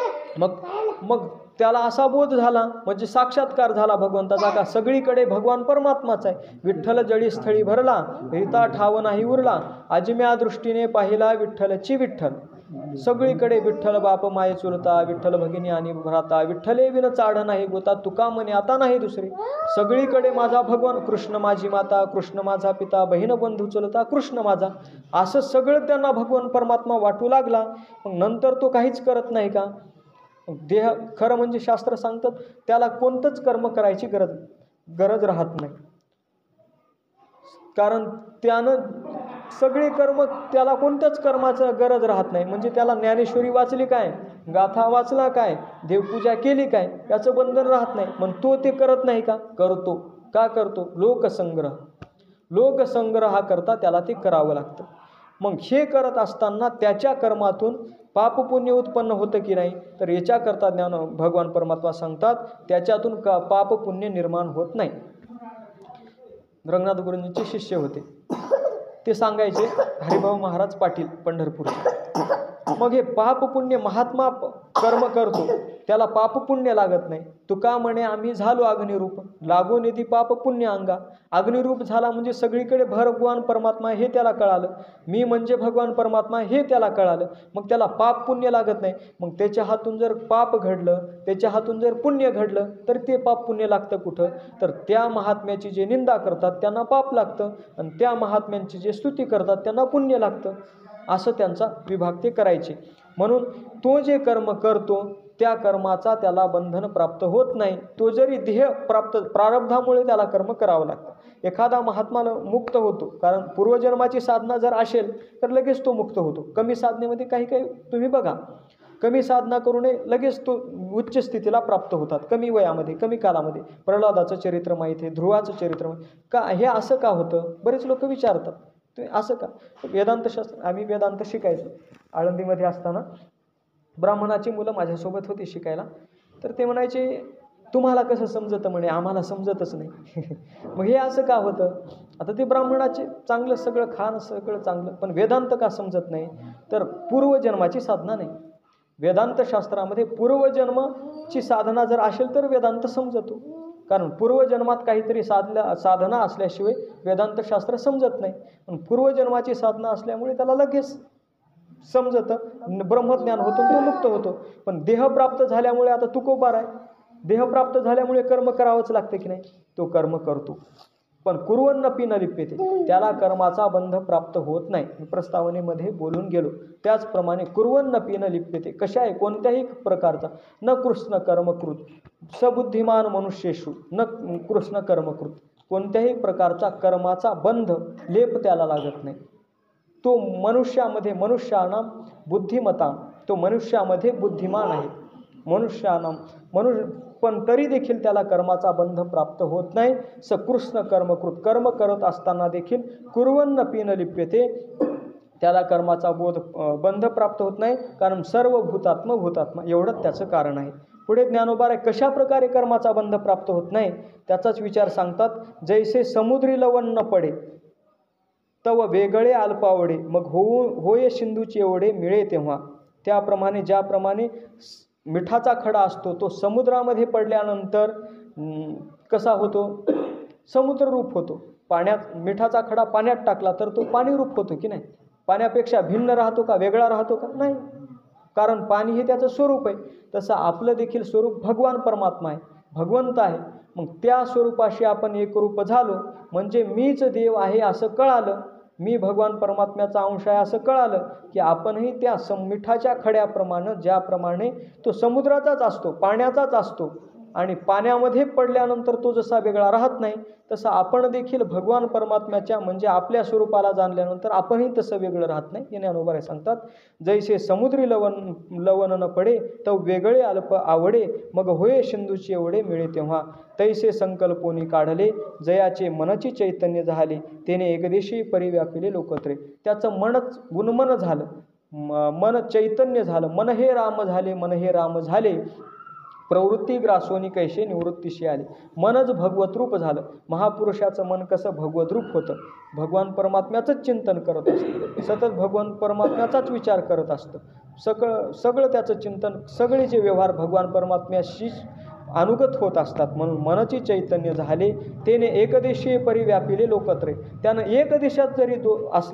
मग त्याला असा बोध झाला म्हणजे साक्षात्कार झाला भगवंताचा, का सगळीकडे भगवान परमात्माच आहे. विठ्ठल जळी स्थळी भरला, हिता ठाव नाही उरला, अजम्या दृष्टीने पाहिला विठ्ठलची विठ्ठल. सगळीकडे विठ्ठल बाप माये चुलता, विठ्ठल भगिनी आणि भ्राता, विठ्ठले विन चाड नाही गोता, तुका म्हणे आता नाही दुसरे. सगळीकडे माझा भगवान, कृष्ण माझी माता, कृष्ण माझा पिता, बहीण बंधू चुलता, कृष्ण माझा, असं सगळं त्यांना भगवान परमात्मा वाटू लागला. मग नंतर तो काहीच करत नाही का? देह खरं म्हणजे शास्त्र सांगतात त्याला कोणतंच कर्म करायची गरज राहत नाही, कारण त्यानं सगळे कर्म, त्याला कोणत्याच कर्माचं गरज राहत नाही. म्हणजे त्याला ज्ञानेश्वरी वाचली काय, गाथा वाचला काय, देवपूजा केली काय, याचं बंधन राहत नाही. पण तो ते करत नाही का? करतो. का करतो? लोकसंग्रह. लोकसंग्रहा करता त्याला ते करावं लागतं. मग हे करत असताना त्याच्या कर्मातून पापपुण्य उत्पन्न होतं की नाही, तर याच्याकरता भगवान परमात्मा सांगतात त्याच्यातून पापपुण्य निर्माण होत नाही. रंगनाथ गुरुजींचे शिष्य होते, ते सांगायचे हरिभाऊ महाराज पाटील पंढरपूरचे. मग हे पापपुण्य महात्मा कर्म करतो त्याला पापपुण्य लागत नाही. तुका म्हणे आम्ही झालो अग्निरूप, लागून येते पापपुण्य अंगा. अग्निरूप झाला म्हणजे सगळीकडे भगवान परमात्मा हे त्याला कळालं, मी म्हणजे भगवान परमात्मा हे त्याला कळालं. मग त्याला पाप पुण्य लागत नाही. मग त्याच्या हातून जर पाप घडलं, त्याच्या हातून जर पुण्य घडलं, तर ते पाप पुण्य लागतं कुठं? तर त्या महात्म्याची जे निंदा करतात त्यांना पाप लागतं, आणि त्या महात्म्यांची जे स्तुती करतात त्यांना पुण्य लागतं. असं त्यांचा विभाग ते करायचे. म्हणून तो जे कर्म करतो त्या कर्माचा त्याला बंधन प्राप्त होत नाही. तो जरी ध्येय प्रारब्धामुळे त्याला कर्म करावं लागतं. एखादा महात्मा मुक्त होतो, कारण पूर्वजन्माची साधना जर असेल तर लगेच तो मुक्त होतो. कमी साधनेमध्ये काही तुम्ही बघा, कमी साधना करू नये लगेच तो उच्च स्थितीला प्राप्त होतात कमी वयामध्ये, कमी कालामध्ये. प्रल्हादाचं चरित्र माहीत आहे, ध्रुवाचं चरित्र का, हे असं का होतं? बरेच लोक विचारतात असं का? वेदांतशास्त्र, आम्ही वेदांत शिकायचो आळंदीमध्ये असताना, ब्राह्मणाची मुलं माझ्यासोबत होती शिकायला. तर ते म्हणायचे तुम्हाला कसं समजतं? म्हणे आम्हाला समजतच नाही. मग हे असं का होतं? आता ते ब्राह्मणाचे चांगलं सगळं खाणं सगळं चांगलं, पण वेदांत का समजत नाही? तर पूर्वजन्माची साधना नाही. वेदांत शास्त्रामध्ये पूर्वजन्माची साधना जर असेल तर वेदांत समजतो, कारण पूर्वजन्मात काहीतरी साधना असल्याशिवाय वेदांत शास्त्र समजत नाही. पण पूर्वजन्माची साधना असल्यामुळे त्याला लगेच समजतं, ब्रह्मज्ञान होतं, तो मुक्त होतो. पण देह प्राप्त झाल्यामुळे आता तुकोबार आहे, देह प्राप्त झाल्यामुळे कर्म करावंच लागतं की नाही, तो कर्म करतो. पण कुर्वन्नपि न लिप्यते, त्याला कर्माचा बंध प्राप्त होत नाही. प्रस्तावनेमध्ये बोलून गेलो त्याचप्रमाणे कुर्वन्नपि न लिप्यते. कशा आहे? कोणत्याही प्रकारचा न कृष्ण कर्मकृत सबुद्धिमान मनुष्येषु न कृष्ण कर्मकृत, कोणत्याही प्रकारचा कर्माचा बंध लेप त्याला लागत नाही. तो मनुष्यानां बुद्धिमता, तो मनुष्यामध्ये बुद्धिमान आहे मनुष्य, पण तरी देखील त्याला कर्माचा बंध प्राप्त होत नाही. कृष्ण कर्मकृत, कर्म करत असताना देखील कुर्वन्नपि न लिप्यते, त्याला कर्माचा बंध प्राप्त होत नाही, कारण सर्व भूतात्मा एवढंच त्याचं कारण आहे. पुढे ज्ञानोबा कशा प्रकारे कर्माचा बंध प्राप्त होत नाही त्याचाच विचार सांगतात. जैसे समुद्री लवण न पडे तव वेगळे अल्पावडे, मग होय सिंधूचे एवढे मिळे तेव्हा. त्याप्रमाणे ज्याप्रमाणे मिठाचा खडा असतो तो समुद्रामध्ये पडल्यानंतर कसा होतो? समुद्र रूप होतो. पाण्यात मिठाचा खडा पाण्यात टाकला तर तो पाणी रूप होतो की नाही? पाण्यापेक्षा भिन्न राहतो का, वेगळा राहतो का? नाही, कारण पाणी हे त्याचं स्वरूप आहे. तसं आपलं देखील स्वरूप भगवान परमात्मा आहे, भगवंत आहे. मग त्या स्वरूपाशी आपण एकरूप झालो म्हणजे मीच देव आहे असं कळालं, मी भगवान परमात्म्याचा अंश आहे असं कळालं की आपणही त्या मिठाच्या खड्याप्रमाणे, ज्याप्रमाणे तो समुद्राचाच असतो, पाण्याचाच असतो, आणि पाण्यामध्ये पडल्यानंतर तो जसा वेगळा राहत नाही, तसं आपण देखील भगवान परमात्म्याच्या म्हणजे आपल्या स्वरूपाला जाणल्यानंतर आपणही तसं वेगळं राहत नाही. हे ज्ञानोबा सांगतात. जैसे समुद्री लवण न पडे तो वेगळे अल्प आवडे, मग होय सिंधूचे एवढे मिळे तेव्हा. तैसे संकल्पोनी काढले जयाचे मनची चैतन्य झाले, तेने एकदेशी परिव्यापिले लोकत्रे. त्याचं मनच उन्मन झालं, मन चैतन्य झालं, मन हे राम झाले. प्रवृत्ती ग्रासोनी कैसे निवृत्तीशी आले, मनच भगवत रूप झालं. महापुरुषाचं मन कसं भगवत रूप होतं? भगवान परमात्म्याचंच चिंतन करत असतं, सतत भगवान परमात्म्याचाच विचार करत असतं. सगळं त्याचं चिंतन, सगळे जे व्यवहार भगवान परमात्म्याशी अनुगत होत असतात. म्हणून मनची चैतन्य झाले, तेने एकदेशीय परिव्यापिले लोकत्रे. त्यानं एक देशात जरी तो असला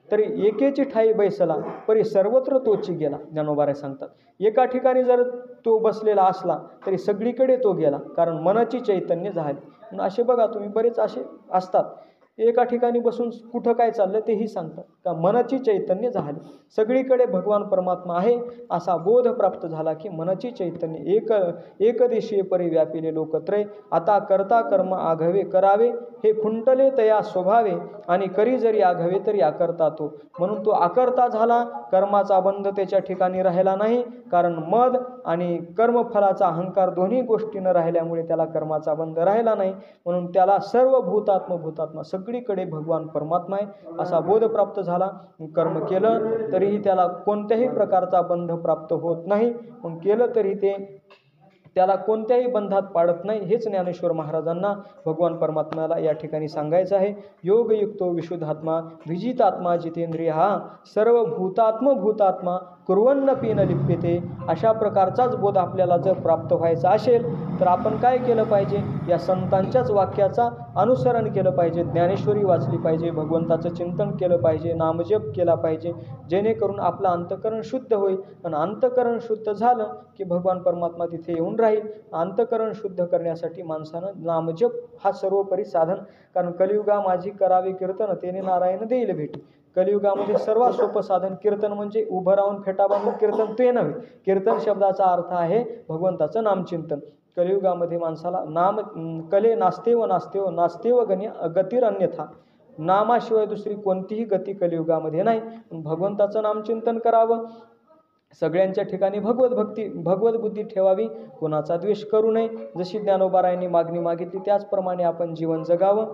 तरी एकेची ठाई बैसला परी सर्वत्र तोची गेला, ज्ञानोबाराय सांगतात. एका ठिकाणी जर तो बसलेला असला तरी सगळीकडे तो गेला, कारण मनाची चैतन्य झाली. म्हणून असे बघा तुम्ही बरेच असे असतात, एका ठिकाणी बसून कुठं काय चाललं तेही सांगतात का मनाची चैतन्य झाली, सगळीकडे भगवान परमात्मा आहे असा बोध प्राप्त झाला की मनाची चैतन्य एकदेशीय परी व्यापिले लोकत्रय. आता करता कर्म आघवे करावे हे खुंटले तया स्वभावे, आणि करी जरी आघवे तरी आकर्ता तो. म्हणून तो आकर्ता झाला, कर्माचा बंध त्याच्या ठिकाणी राहिला नाही, कारण मद आणि कर्मफलाचा अहंकार दोन्ही गोष्टी न राहिल्यामुळे त्याला कर्माचा बंध राहिला नाही. म्हणून त्याला सर्व भूतात्मा सगळीकडे भगवान परमात्मा आहे असा बोध प्राप्त झाला. कर्म केलं तरीही त्याला कोणत्याही प्रकारचा बंध प्राप्त होत नाही, मग केलं तरी ते त्याला कोणत्याही बंधात पाडत नाही. हेच ज्ञानेश्वर महाराजांना भगवान परमात्म्याला या ठिकाणी सांगायचं आहे. योगयुक्तो विशुद्धात्मा विजितात्मा जितेंद्रिय हा सर्व भूतात्मा कुर्वन्नपि न लिप्यते. अशा प्रकारचाच बोध आपल्याला जर प्राप्त व्हायचा असेल तर आपण काय केलं पाहिजे, या संतांच्याच वाक्याचा अनुसरण केलं पाहिजे, ज्ञानेश्वरी वाचली पाहिजे, भगवंताचं चिंतन केलं पाहिजे, नामजप केला पाहिजे, जेणेकरून आपलं अंतःकरण शुद्ध होईल. आणि अंतःकरण शुद्ध झालं की भगवान परमात्मा तिथे येऊन राहील. अंतःकरण शुद्ध करण्यासाठी माणसानं नामजप हा सर्वोपरी साधन, कारण कलियुगा माझी करावी कीर्तन तेने नारायण देईल भेटी. कलियुगामध्ये सर्वात सोपं साधन कीर्तन, म्हणजे उभं राहून फेटा बांधून कीर्तन ते नव्हे. कीर्तन शब्दाचा अर्थ आहे भगवंताचं नामचिंतन. कलियुगामध्ये माणसाला नाम कले नास्तेव गतीर अन्यथा, नामाशिवाय दुसरी कोणतीही गती कलियुगामध्ये नाही. भगवंताचं नामचिंतन करावं, सगळ्यांच्या ठिकाणी भगवत बुद्धी ठेवावी, कोणाचा द्वेष करू नये. जशी ज्ञानोबारायांनी मागणी मागितली त्याचप्रमाणे आपण जीवन जगावं,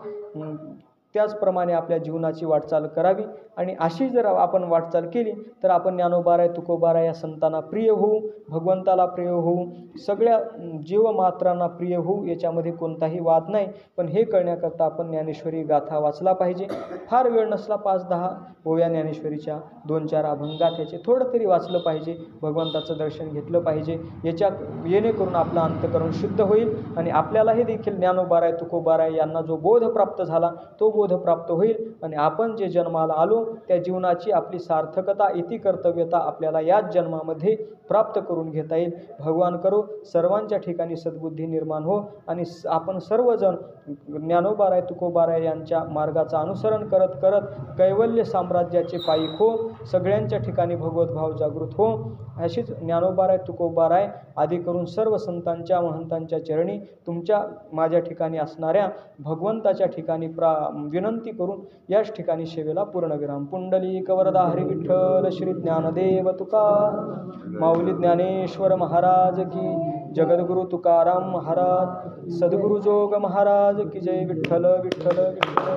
त्याचप्रमाणे आपल्या जीवनाची वाटचाल करावी. आणि अशी जर आपण वाटचाल केली तर आपण ज्ञानोबाराय तुकोबाराय या संतांना प्रिय होऊ, भगवंताला प्रिय होऊ, सगळ्या जीवमात्रांना प्रिय होऊ, याच्यामध्ये कोणताही वाद नाही. पण हे करण्याकरता आपण ज्ञानेश्वरी गाथा वाचला पाहिजे. फार वेळ नसला 5-10 ओव्या ज्ञानेश्वरीच्या, 2-4 अभंगात याचे थोडं तरी वाचलं पाहिजे, भगवंताचं दर्शन घेतलं पाहिजे. येणेकरून आपलं अंतःकरण शुद्ध होईल आणि आपल्यालाही देखील ज्ञानोबाराय तुकोबाराय यांना जो बोध प्राप्त झाला तो बोध प्राप्त होईल. आणि आपण जे जन्माला आलो त्या जीवनाची आपली सार्थकता इति कर्तव्यता आपल्याला याच जन्मामध्ये प्राप्त करून घेता येईल. भगवान करो सर्वांच्या ठिकाणी सद्बुद्धी निर्माण हो आणि आपण सर्वजण ज्ञानोबाराय तुकोबाराय यांच्या मार्गाचं अनुसरण करत करत कैवल्य साम्राज्याचे पायीक हो, सगळ्यांच्या ठिकाणी भगवतभाव जागृत हो. अशीच ज्ञानोबाराय तुकोबाराय आदी करून सर्व संतांच्या महंतांच्या चरणी तुमच्या माझ्या ठिकाणी असणाऱ्या भगवंताच्या ठिकाणी विनंती करून याच ठिकाणी सेवेला पूर्णविराम. पुंडलिक वरदा हरी विठ्ठल श्री ज्ञानदेव तुकाराम माऊली ज्ञानेश्वर महाराज की, जगद्गुरु तुकाराम महाराज, सद्गुरु जोग महाराज की जय. विठ्ठल विठ्ठल विठ्ठल.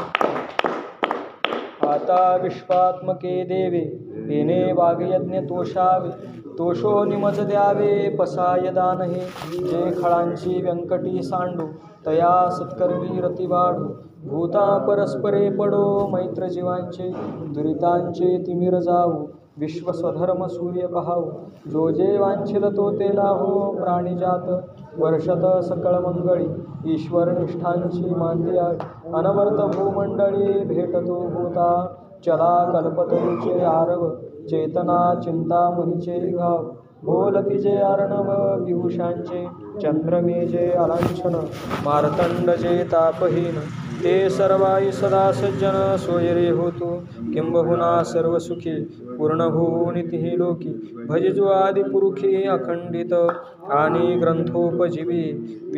आता विश्वात्मके देवे येणे वागयज्ञ तोषावे, तोषो निमज द्यावे पसाय दान हे. जे खळांची व्यंकटी सांडू तया सत्कर्मी रती वाढू, भूता परस्परे पडो मैत्र जीवांचे, दुरितांचे तिमिर जाऊ, विश्व स्वधर्म सूर्य पहाऊ. जो जे वांछिल तो ते लाहो, प्राणिजात वर्षत सकळ मंगळी, ईश्वर निष्ठांची मांदिया, अनवर्त भूमंडळी भेटतो भूता. चला कल्पतरूचे आरव, चेतना चिंतामणीचे गाव, बोलतिजे अर्णव विभूषांचे, चंद्रमेजे अलांछन, मार्तंड जे तापहीन, ते सर्वाई सदा सज्जन सोयरे होतो. किंबहुना सर्व सुखी पूर्ण हो नितीही लोकी, भजजो आदिपुरुषी अखंडित आणि ग्रंथोपजीवी.